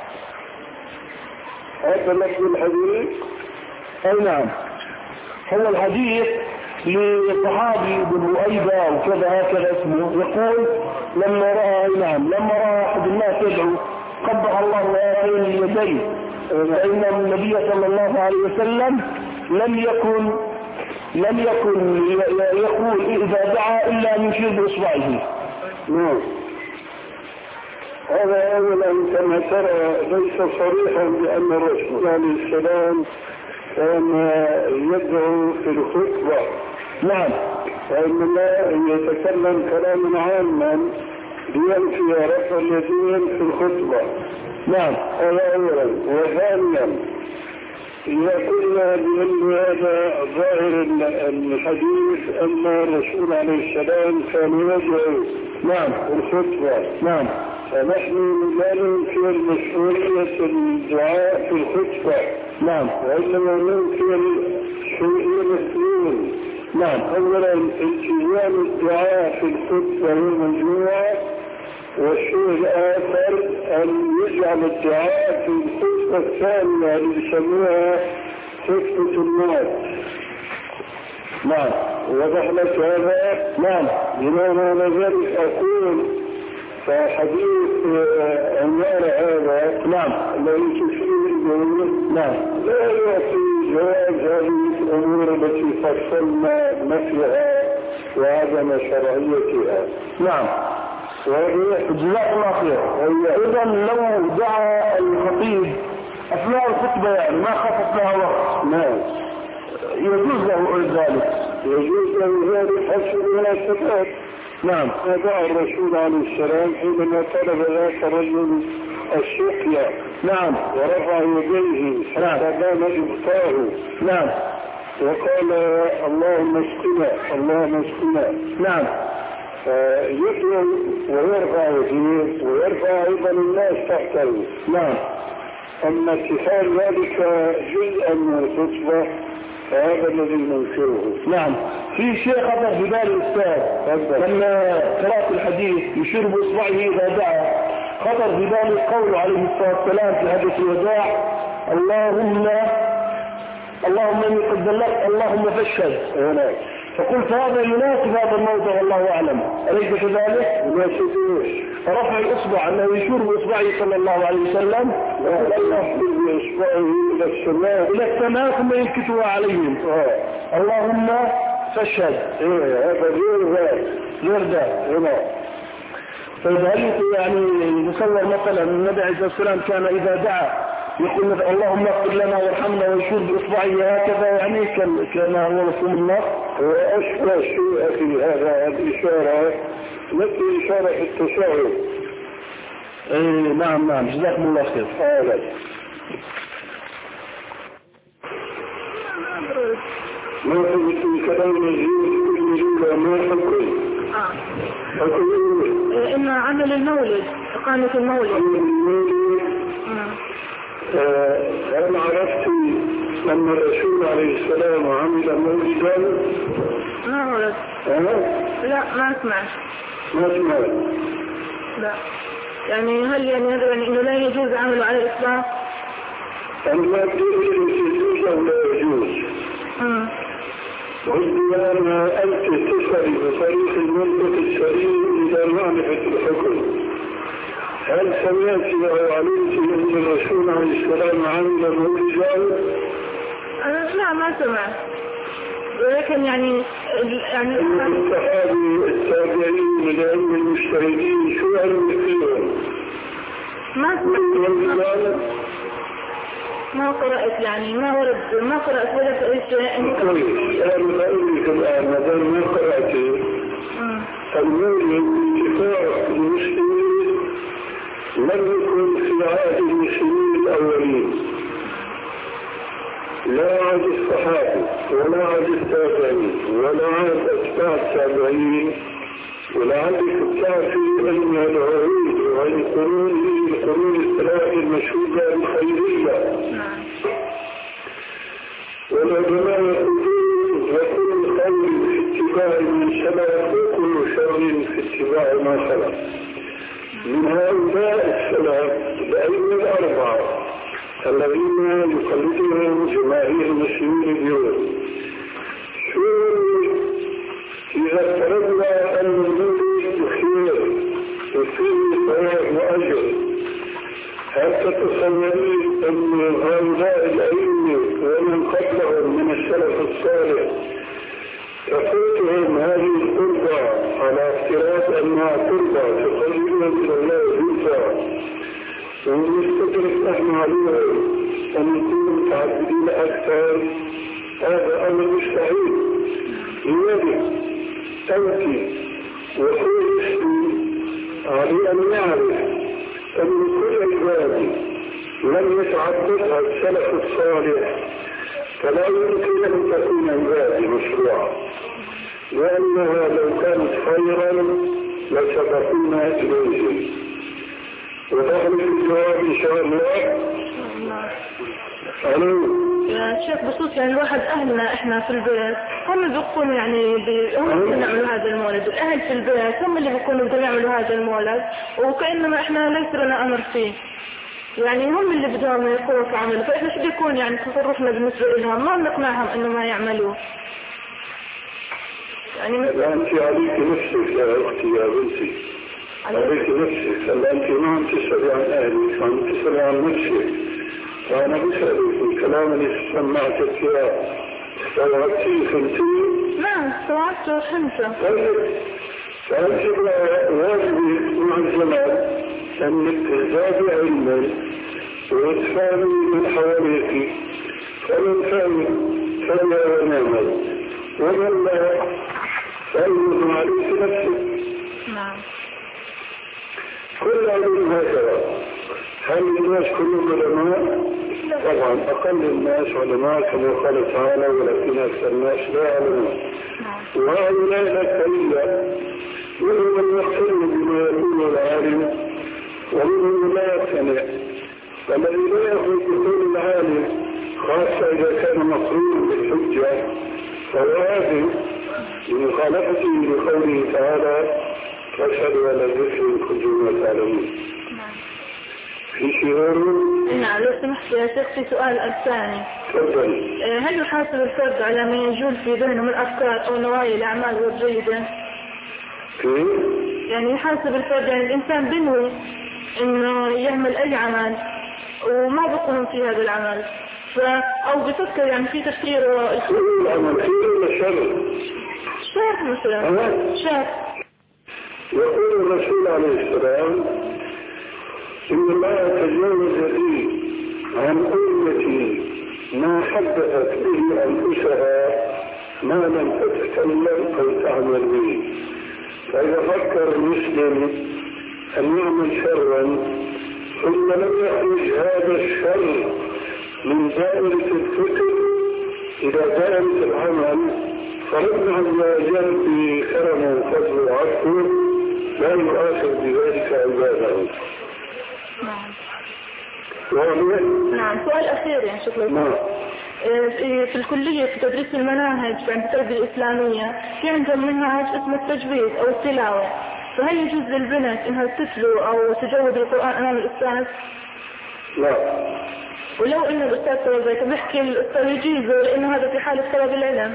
هذا لفظ الحديث؟ أي نعم. هو الحديث لصحابي بن رؤيبة وكذا هكذا اسمه يقول لما رأى نعم لما رأى أحد الناس يدعو قبح الله ويرين اليدين فإن النبي صلى الله عليه وسلم لم يكن لم يكن يقول إذا دعا إلا أن يشير بإصبعه. نعم. هذا أولا كما ترى ليس صريحا بأن الرسول عليه السلام كان يدعو في الخطبة. نعم. وإنما يتكلم كلاما عاما لينفي رفع اليدين في الخطبة. نعم. هذا أولا. وثانيا إذا قلنا بأن هذا ظاهر الحديث أن الرسول عليه السلام كان يدعو نعم في الخطبة. نعم. فنحن لا ننكر مسؤولية الدعاء في الخطبة. نعم. وإنما ننكر شيئين اثنين. نعم. أولا التزام الدعاء في الخطبة يوم الجمعة، والشيء الآخر أن يجعل الدعاء في الخطبة الثانية اللي يسموها خطبة الناس. نعم. وضح لك هذا؟ نعم. لماذا ذلك أقول فحديث عمار هذا نعم الذي تشير إليه نعم لا يعطي جواز هذه الأمور التي فصلنا نفيها وعدم شرعيتها. نعم. جزاك الله خير. إذا لو دعا الخطيب أثناء الخطبة يعني ما خفت لها وقت نعم يجوز له ذلك. يجوز له ذلك حسب المناسبات. نعم. دعا الرسول عليه السلام حينما طلب ذاك الرجل السقيا. نعم. ورفع يديه حتى بان إبطاه. نعم. وقال اللهم اسقنا اللهم اسقنا. نعم. فيدعو ويرفع يديه ويرفع أيضا الناس تحته. نعم. أما اتخاذ ذلك جزءا من الخطبة فهذا الذي ننكره. نعم. في شيء خطر في بالي الأستاذ لما قرأت الحديث يشير بإصبعه إذا دعا خطر في بالي قوله عليه الصلاة والسلام في حديث الوداع اللهم اللهم إني قد دلت اللهم فاشهد. هناك. فقلت هذا يناسب هذا الموضوع والله أعلم. أليس كذلك؟ يناسبه رفع الإصبع أنه يشير بإصبعه صلى الله عليه وسلم لا يحفظ بإصبعه إلى السماء إلى السماء ثم ينكتها عليهم. آه. اللهم فاشهد. إيه هذا غير ذلك غير ذلك. هنا. فهل يعني نصور مثلا النبي عليه الصلاة والسلام كان إذا دعا يقول مثلا اللهم اغفر لنا وارحمنا ويشير بإصبعه هكذا يعني كان كان هو رسول الله؟ وأشبه شيء في هذا الإشارة مثل إشارة التشهد. إيه نعم نعم جزاكم الله خير. هذا ما في كلام الجيل ما حكم اه حكم إنه عمل المولد إقامة المولد. هل عرفت أن الرسول عليه السلام عمل مولدا؟ ما عرفت. أه؟ لا ما سمعت. ما سمعت؟ لا يعني هل يعني هذا يعني إنه لا يجوز عمله على الإطلاق؟ أن لا يجوز أو لا يجوز؟ امم ودي أنا أنت تسألي بطريق المنطق السليم إلى معرفة الحكم. هل سمعت أو علمت أن الرسول عليه السلام عمل مولدا؟ أنا لا ما سمعت، ولكن يعني يعني الصحابي التابعين العلم المجتهدين شو علم فيهم؟ ما سمعت ما قرأت يعني ما ورد ما قرأت ولا في أي شيء. كويس أنا بقول لك الآن ما دام ما قرأتي المولد اتفاق المسلمين لم يكن في عهد المسلمين الأولين، لا عهد الصحابة ولا عهد التابعين ولا عهد أتباع التابعين ولا عهد الكتاب في علم العهود وعن قرون القرون الثلاث المشهودة الخيرية. والعلماء يقولون وكل خير في اتباع من سلف وكل شر في اتباع ما خلق. من هؤلاء السلف الأئمة الأربعة الذين يقلدهم جماهير المسلمين اليوم، شو إذا افترضنا أن المولد خير وفيه ثواب وأجر، هل تتصورين أن هؤلاء الأئمة ومن قبلهم من السلف الصالح تفوتهم هذه القربة على افتراض أنها قربة تقربهم إلى الله جزءا، ونستدرك نحن عليهم أن نكون متعبدين أكثر؟ هذا أمر مستحيل. لذلك أنت وكل مسلم عليه أن يعرف أن كل عبادة لم يتعبدها السلف الصالح فلا يمكن أن تكون عبادة مشروعة، لأنها لو كانت خيرا لسبقونا إليه. ودخل في الجواب إن شاء الله. ألو يا شيخ بخصوص يعني الواحد أهلنا إحنا في البيت هم اللي بيكونوا يعني بي... هم اللي بيعملوا هذا المولد، الأهل في البيت هم اللي بيكونوا بدهم يعملوا هذا المولد، وكأنما إحنا ليس لنا أمر فيه، يعني هم اللي بدهم يقوموا في عمله، فإحنا شو بيكون يعني تصرفنا بالنسبة لهم؟ ما بنقنعهم إنه ما يعملوه. يعني مثلا أنت عليك نفسك يا أختي يا بنتي، عليك نفسك. هلا أنت ما عم تسألي عن أهلك، عم تسألي عن نفسك. فأنا بسألك الكلام اللي سمعتك إياه استوعبتيه فهمتيه؟ نعم استوعبته وفهمته. طيب فأنت واجبك مع الزمان أنك تزدادي علما وتفهمي من حواليك، فمن فهم فلا ونعمل ومن لا فأيضا عليك نفسك. نعم كل علم هكذا. هل الناس كلهم علماء؟ طبعا أقل الناس علماء كما قال تعالى ولكن أكثر الناس لا يعلمون. وهؤلاء الأكثرية منهم من يقتنع بما يقول العالم ومنهم لا يقتنع. والذي لا يأخذ بقول العالم خاصة إذا كان مقرون بالحجة فهو آثم بمخالفته لقوله تعالى فاشهدوا على الذكر إن كنتم لا تعلمون. في شهور. نعم لو سمحت يا شيخ في سؤال الثاني. تفضل. هل يحاسب الفرد على ما يجول في ذهنه من الأفكار أو نوايا الأعمال الجيدة؟ كيف؟ يعني يحاسب الفرد يعني الإنسان بنوي إنه يعمل أي عمل وما بقوم في هذا العمل ف أو بفكر يعني في تفكيره العمل خير ولا شر؟ شر مثلا شر يقول الرسول عليه السلام إن الله تجاوز لي عن أمتي ما حدثت به أنفسها ما لم تتكلم أو تعمل به. فإذا فكر المسلم أن يعمل شرا ثم لم يخرج هذا الشر من دائرة الفكر إلى دائرة العمل، فربنا عز وجل بكرمه وفضله وعفوه لا يؤاخذ بذلك عباده. نعم. واضح؟ نعم. سؤال أخير يعني شكرا. نعم. في الكلية في تدريس المناهج عند التربية الإسلامية في عندهم منهج اسمه التجويد أو التلاوة، فهل يجوز للبنت إنها تتلو أو تجود القرآن أمام الأستاذ؟ لا. ولو إن الأستاذ طلبته بيحكي الأستاذ يجيزه لأنه هذا في حالة طلب العلم.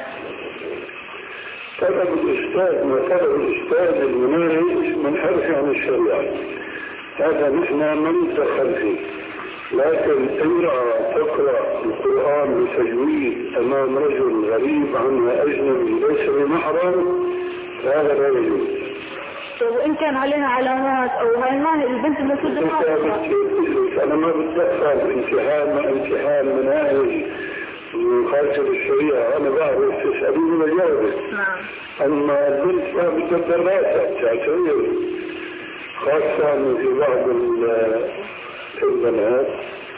طلب الأستاذ ما طلب الأستاذ المناهج منحرف عن الشريعة، هذا نحن ما ندخل فيه. لكن امرأة تقرأ القرآن بتجويد أمام رجل غريب عنها أجنبي ليس بمحرم فهذا لا يجوز. وإن كان عليها علامات أو هاي ما هي البنت المفروض تقرأ. أنا ما بتدخل امتحان ما امتحان مناهج مخالفة الشريعة، أنا بعرف تسألين وجاوبك. نعم. أما البنت ما بتدرسها تعتبر، خاصة في بعض البنات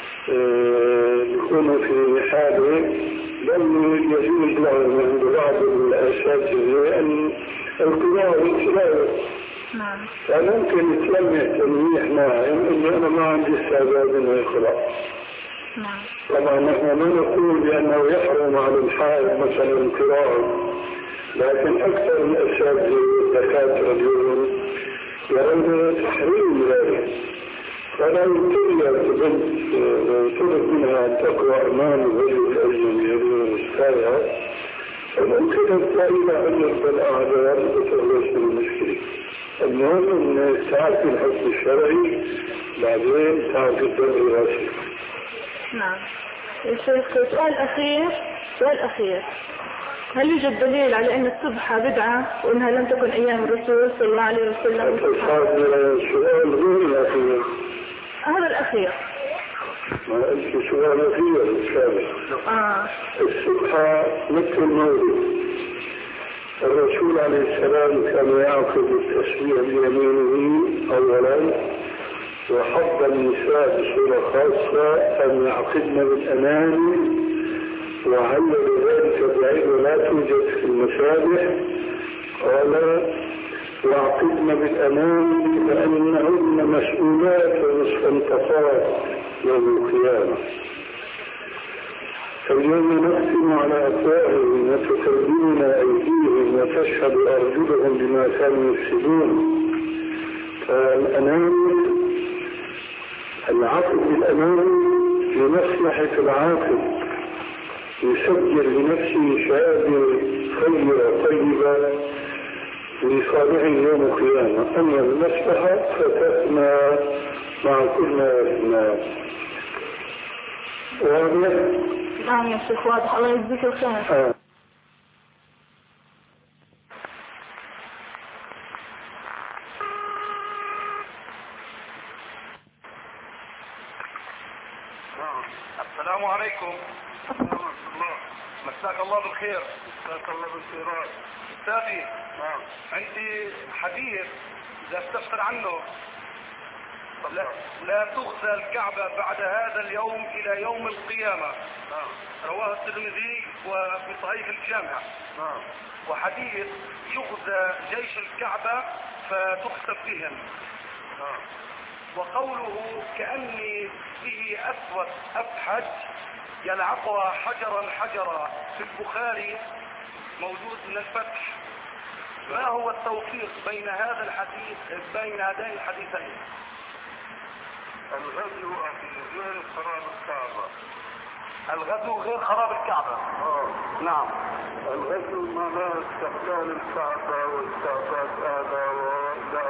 يكونوا في حالة لم يجوز لهم عند بعض الأساتذة أن القراءة والتلاوة. نعم. فممكن يتلمح تلميح معهم إني أنا ما عندي استعداد إنه يقرأ. نعم. طبعا نحن ما نقول بأنه يحرم على الحائض مثلا القراءة، لكن أكثر من الأساتذة والدكاترة اليوم يرون تحريم ذلك. فلا يمكن بنت طلب منها أن تقرأ أمام الرجل الأجنبي الأستاذ، فممكن أن تأتي أن الأعذار وتخلص من المشكلة. المهم أن تعرف الحكم الشرعي بعدين تعرف الدم الراسي. نعم. الشيخ سؤال أخير سؤال أخير هل يوجد دليل على أن السبحة بدعة وأنها لم تكن أيام الرسول صلى الله عليه وسلم؟ السؤال غير الأخير. هذا الأخير. ما أنت سؤال أخير السابق. آه. السبحة مثل المولد، الرسول عليه السلام كان يأخذ التسبيح بيمينه أولا، وحب النساء بصورة خاصة أن يعقدن بالأمام، وعلل ذلك بعيد لا توجد في المسابح. قال واعقدن بالأمام لأنهن مسؤولات ومستنطقات يوم القيامة. اليوم نختم على أفواههم وتكلمنا أيديهم وتشهد أرجلهم بما كانوا يفسدون. فالأمام العقد بالأمام لمصلحة العاقد، يسجل لنفسه شهادة خيرة طيبة لصالح يوم القيامة. أما المصلحة فتفنى مع كل ما يفنى. واضح؟ نعم يا شيخ واضح. الله يجزيك الخير. آه. السلام عليكم. مساك الله بالخير. مساك الله بالخيرات. أستاذي عندي حديث إذا استفسر عنه. لا, لا تخزى الكعبة بعد هذا اليوم إلى يوم القيامة. رواه الترمذي وفي صحيح الجامع. وحديث يخزى جيش الكعبة فتخسف بهم. وقوله كأني به أسود أفحج يلعقها حجرا حجرا في البخاري موجود من الفتح. ما هو التوفيق بين هذا الحديث بين هذين الحديثين؟ الغزو غير خراب الكعبة. الغزو غير خراب الكعبة. آه. نعم. الغزو معناه استقبال الكعبة واستعباد هذا ولا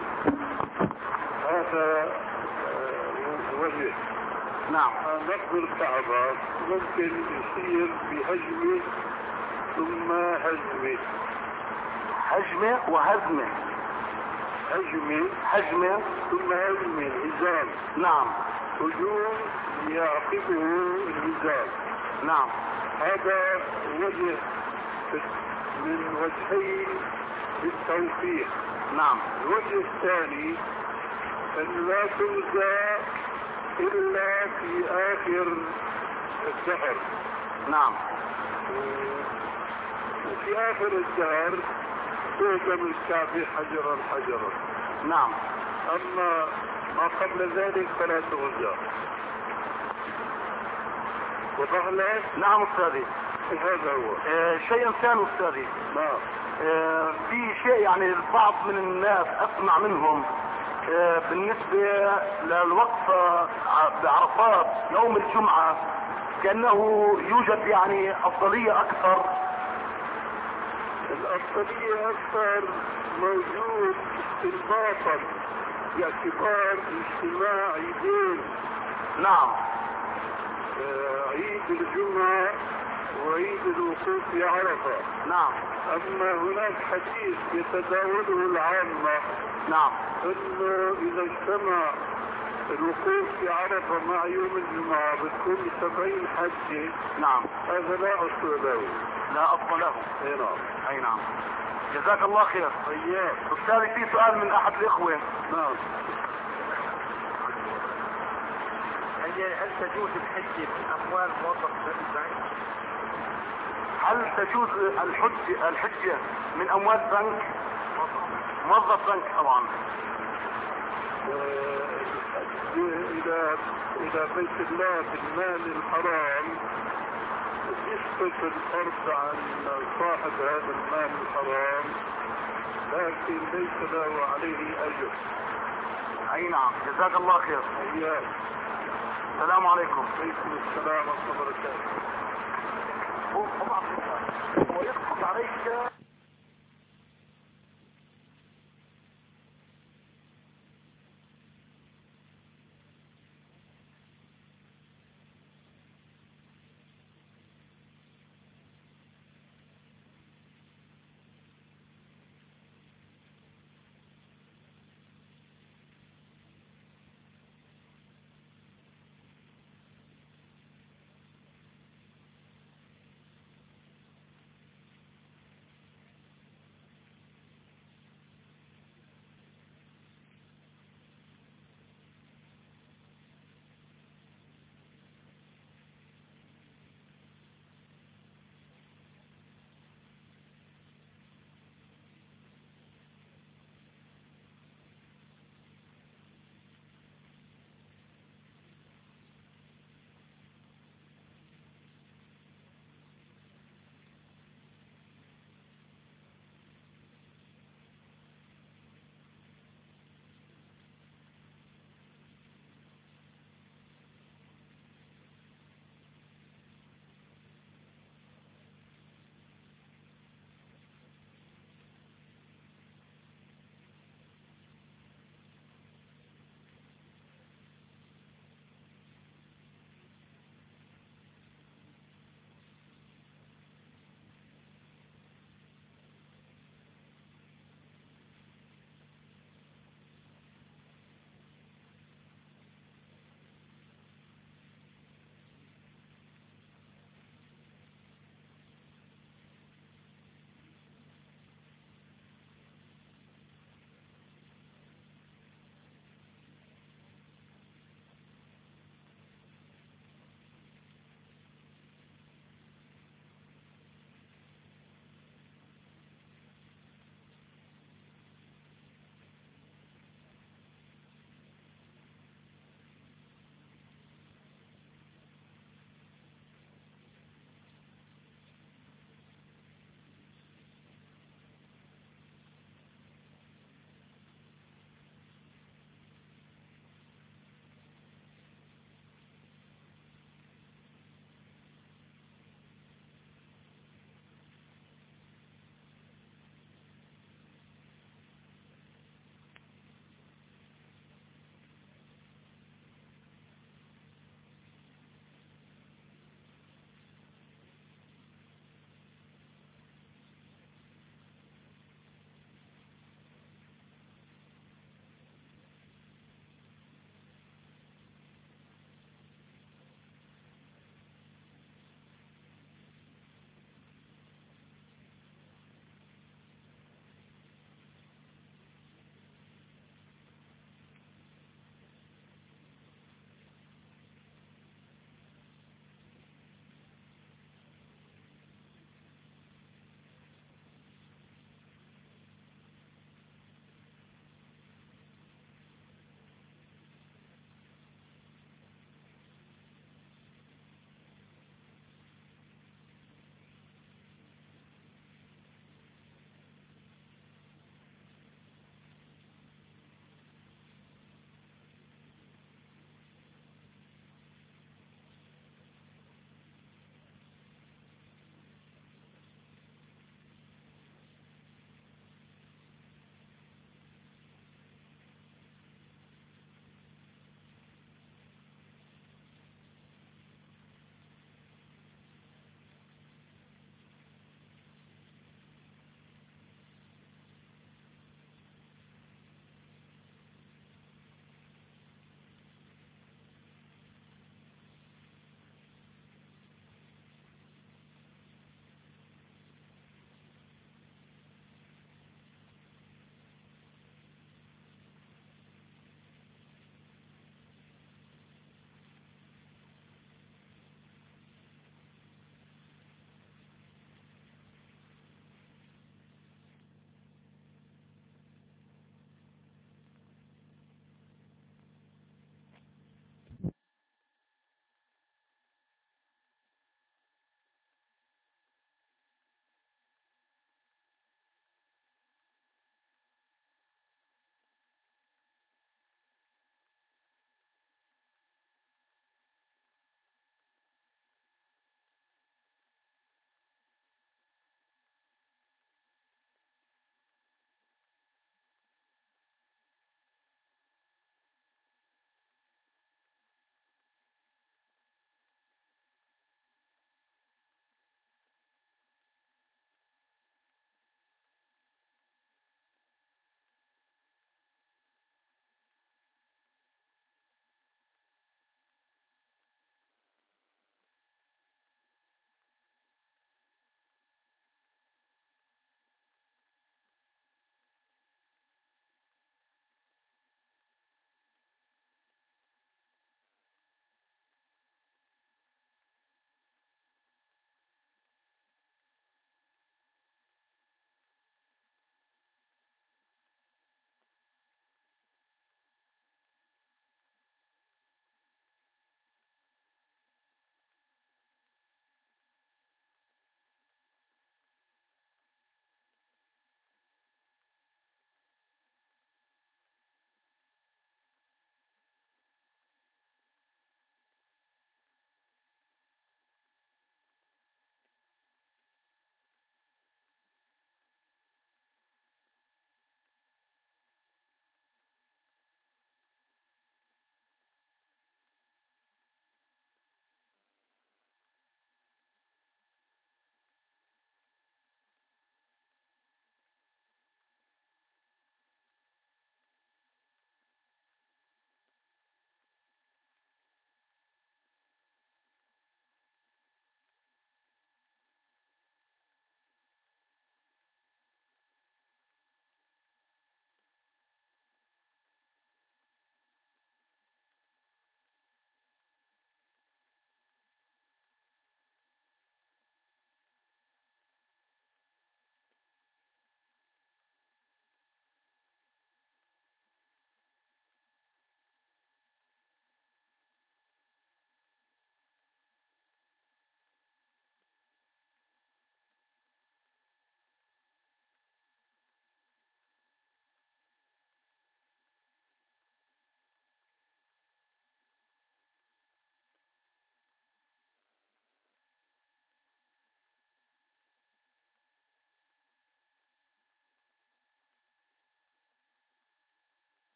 هذا وجه. نعم. نقض الكعبة ممكن يصير بهجمة ثم هزمة. هجمة وهزمة. هجمة حجمة ثم هجمة الهزال. نعم. هجوم يعقبه الهزال. نعم. هذا وجه من وجهي التوفيق. نعم. الوجه الثاني أن لا تنزى إلا في آخر الدهر. نعم. وفي آخر الدهر تهزم الكعبة حجرا حجرا. نعم. أما ما قبل ذلك فلا تغزى. وضح لك؟ نعم أستاذي. هذا هو. آه شيء ثاني أستاذي. نعم. آه في شيء يعني البعض من الناس أسمع منهم آه بالنسبة للوقفة بعرفات يوم الجمعة كأنه يوجد يعني أفضلية أكثر. الأفضلية أكثر موجود استنباطا باعتبار اجتماع عيدين. نعم. آه عيد الجمعة وعيد الوقوف في عرفة. نعم. أما هناك حديث يتداوله العامة. نعم. أنه إذا اجتمع الوقوف في عرفة مع يوم الجمعة بتكون سبعين حجة. نعم. هذا لا أصل له. لا أصل له. أي نعم. أي نعم. جزاك الله خير. طيب. أستاذي في سؤال من أحد الإخوة. نعم. هل تجوز الحج بأموال موظف البنك؟ هل تجوز الحج الحجة من أموال بنك؟ موظف بنك طبعا. إلى إلى بيت الله بالمال الحرام يسقط الفرض عن صاحب هذا المال الحرام، لكن ليس له عليه أجر. أي نعم. جزاك الله خير. إياك. السلام عليكم. عليكم السلام ورحمة الله وبركاته. هو طبعا هو يسقط عليك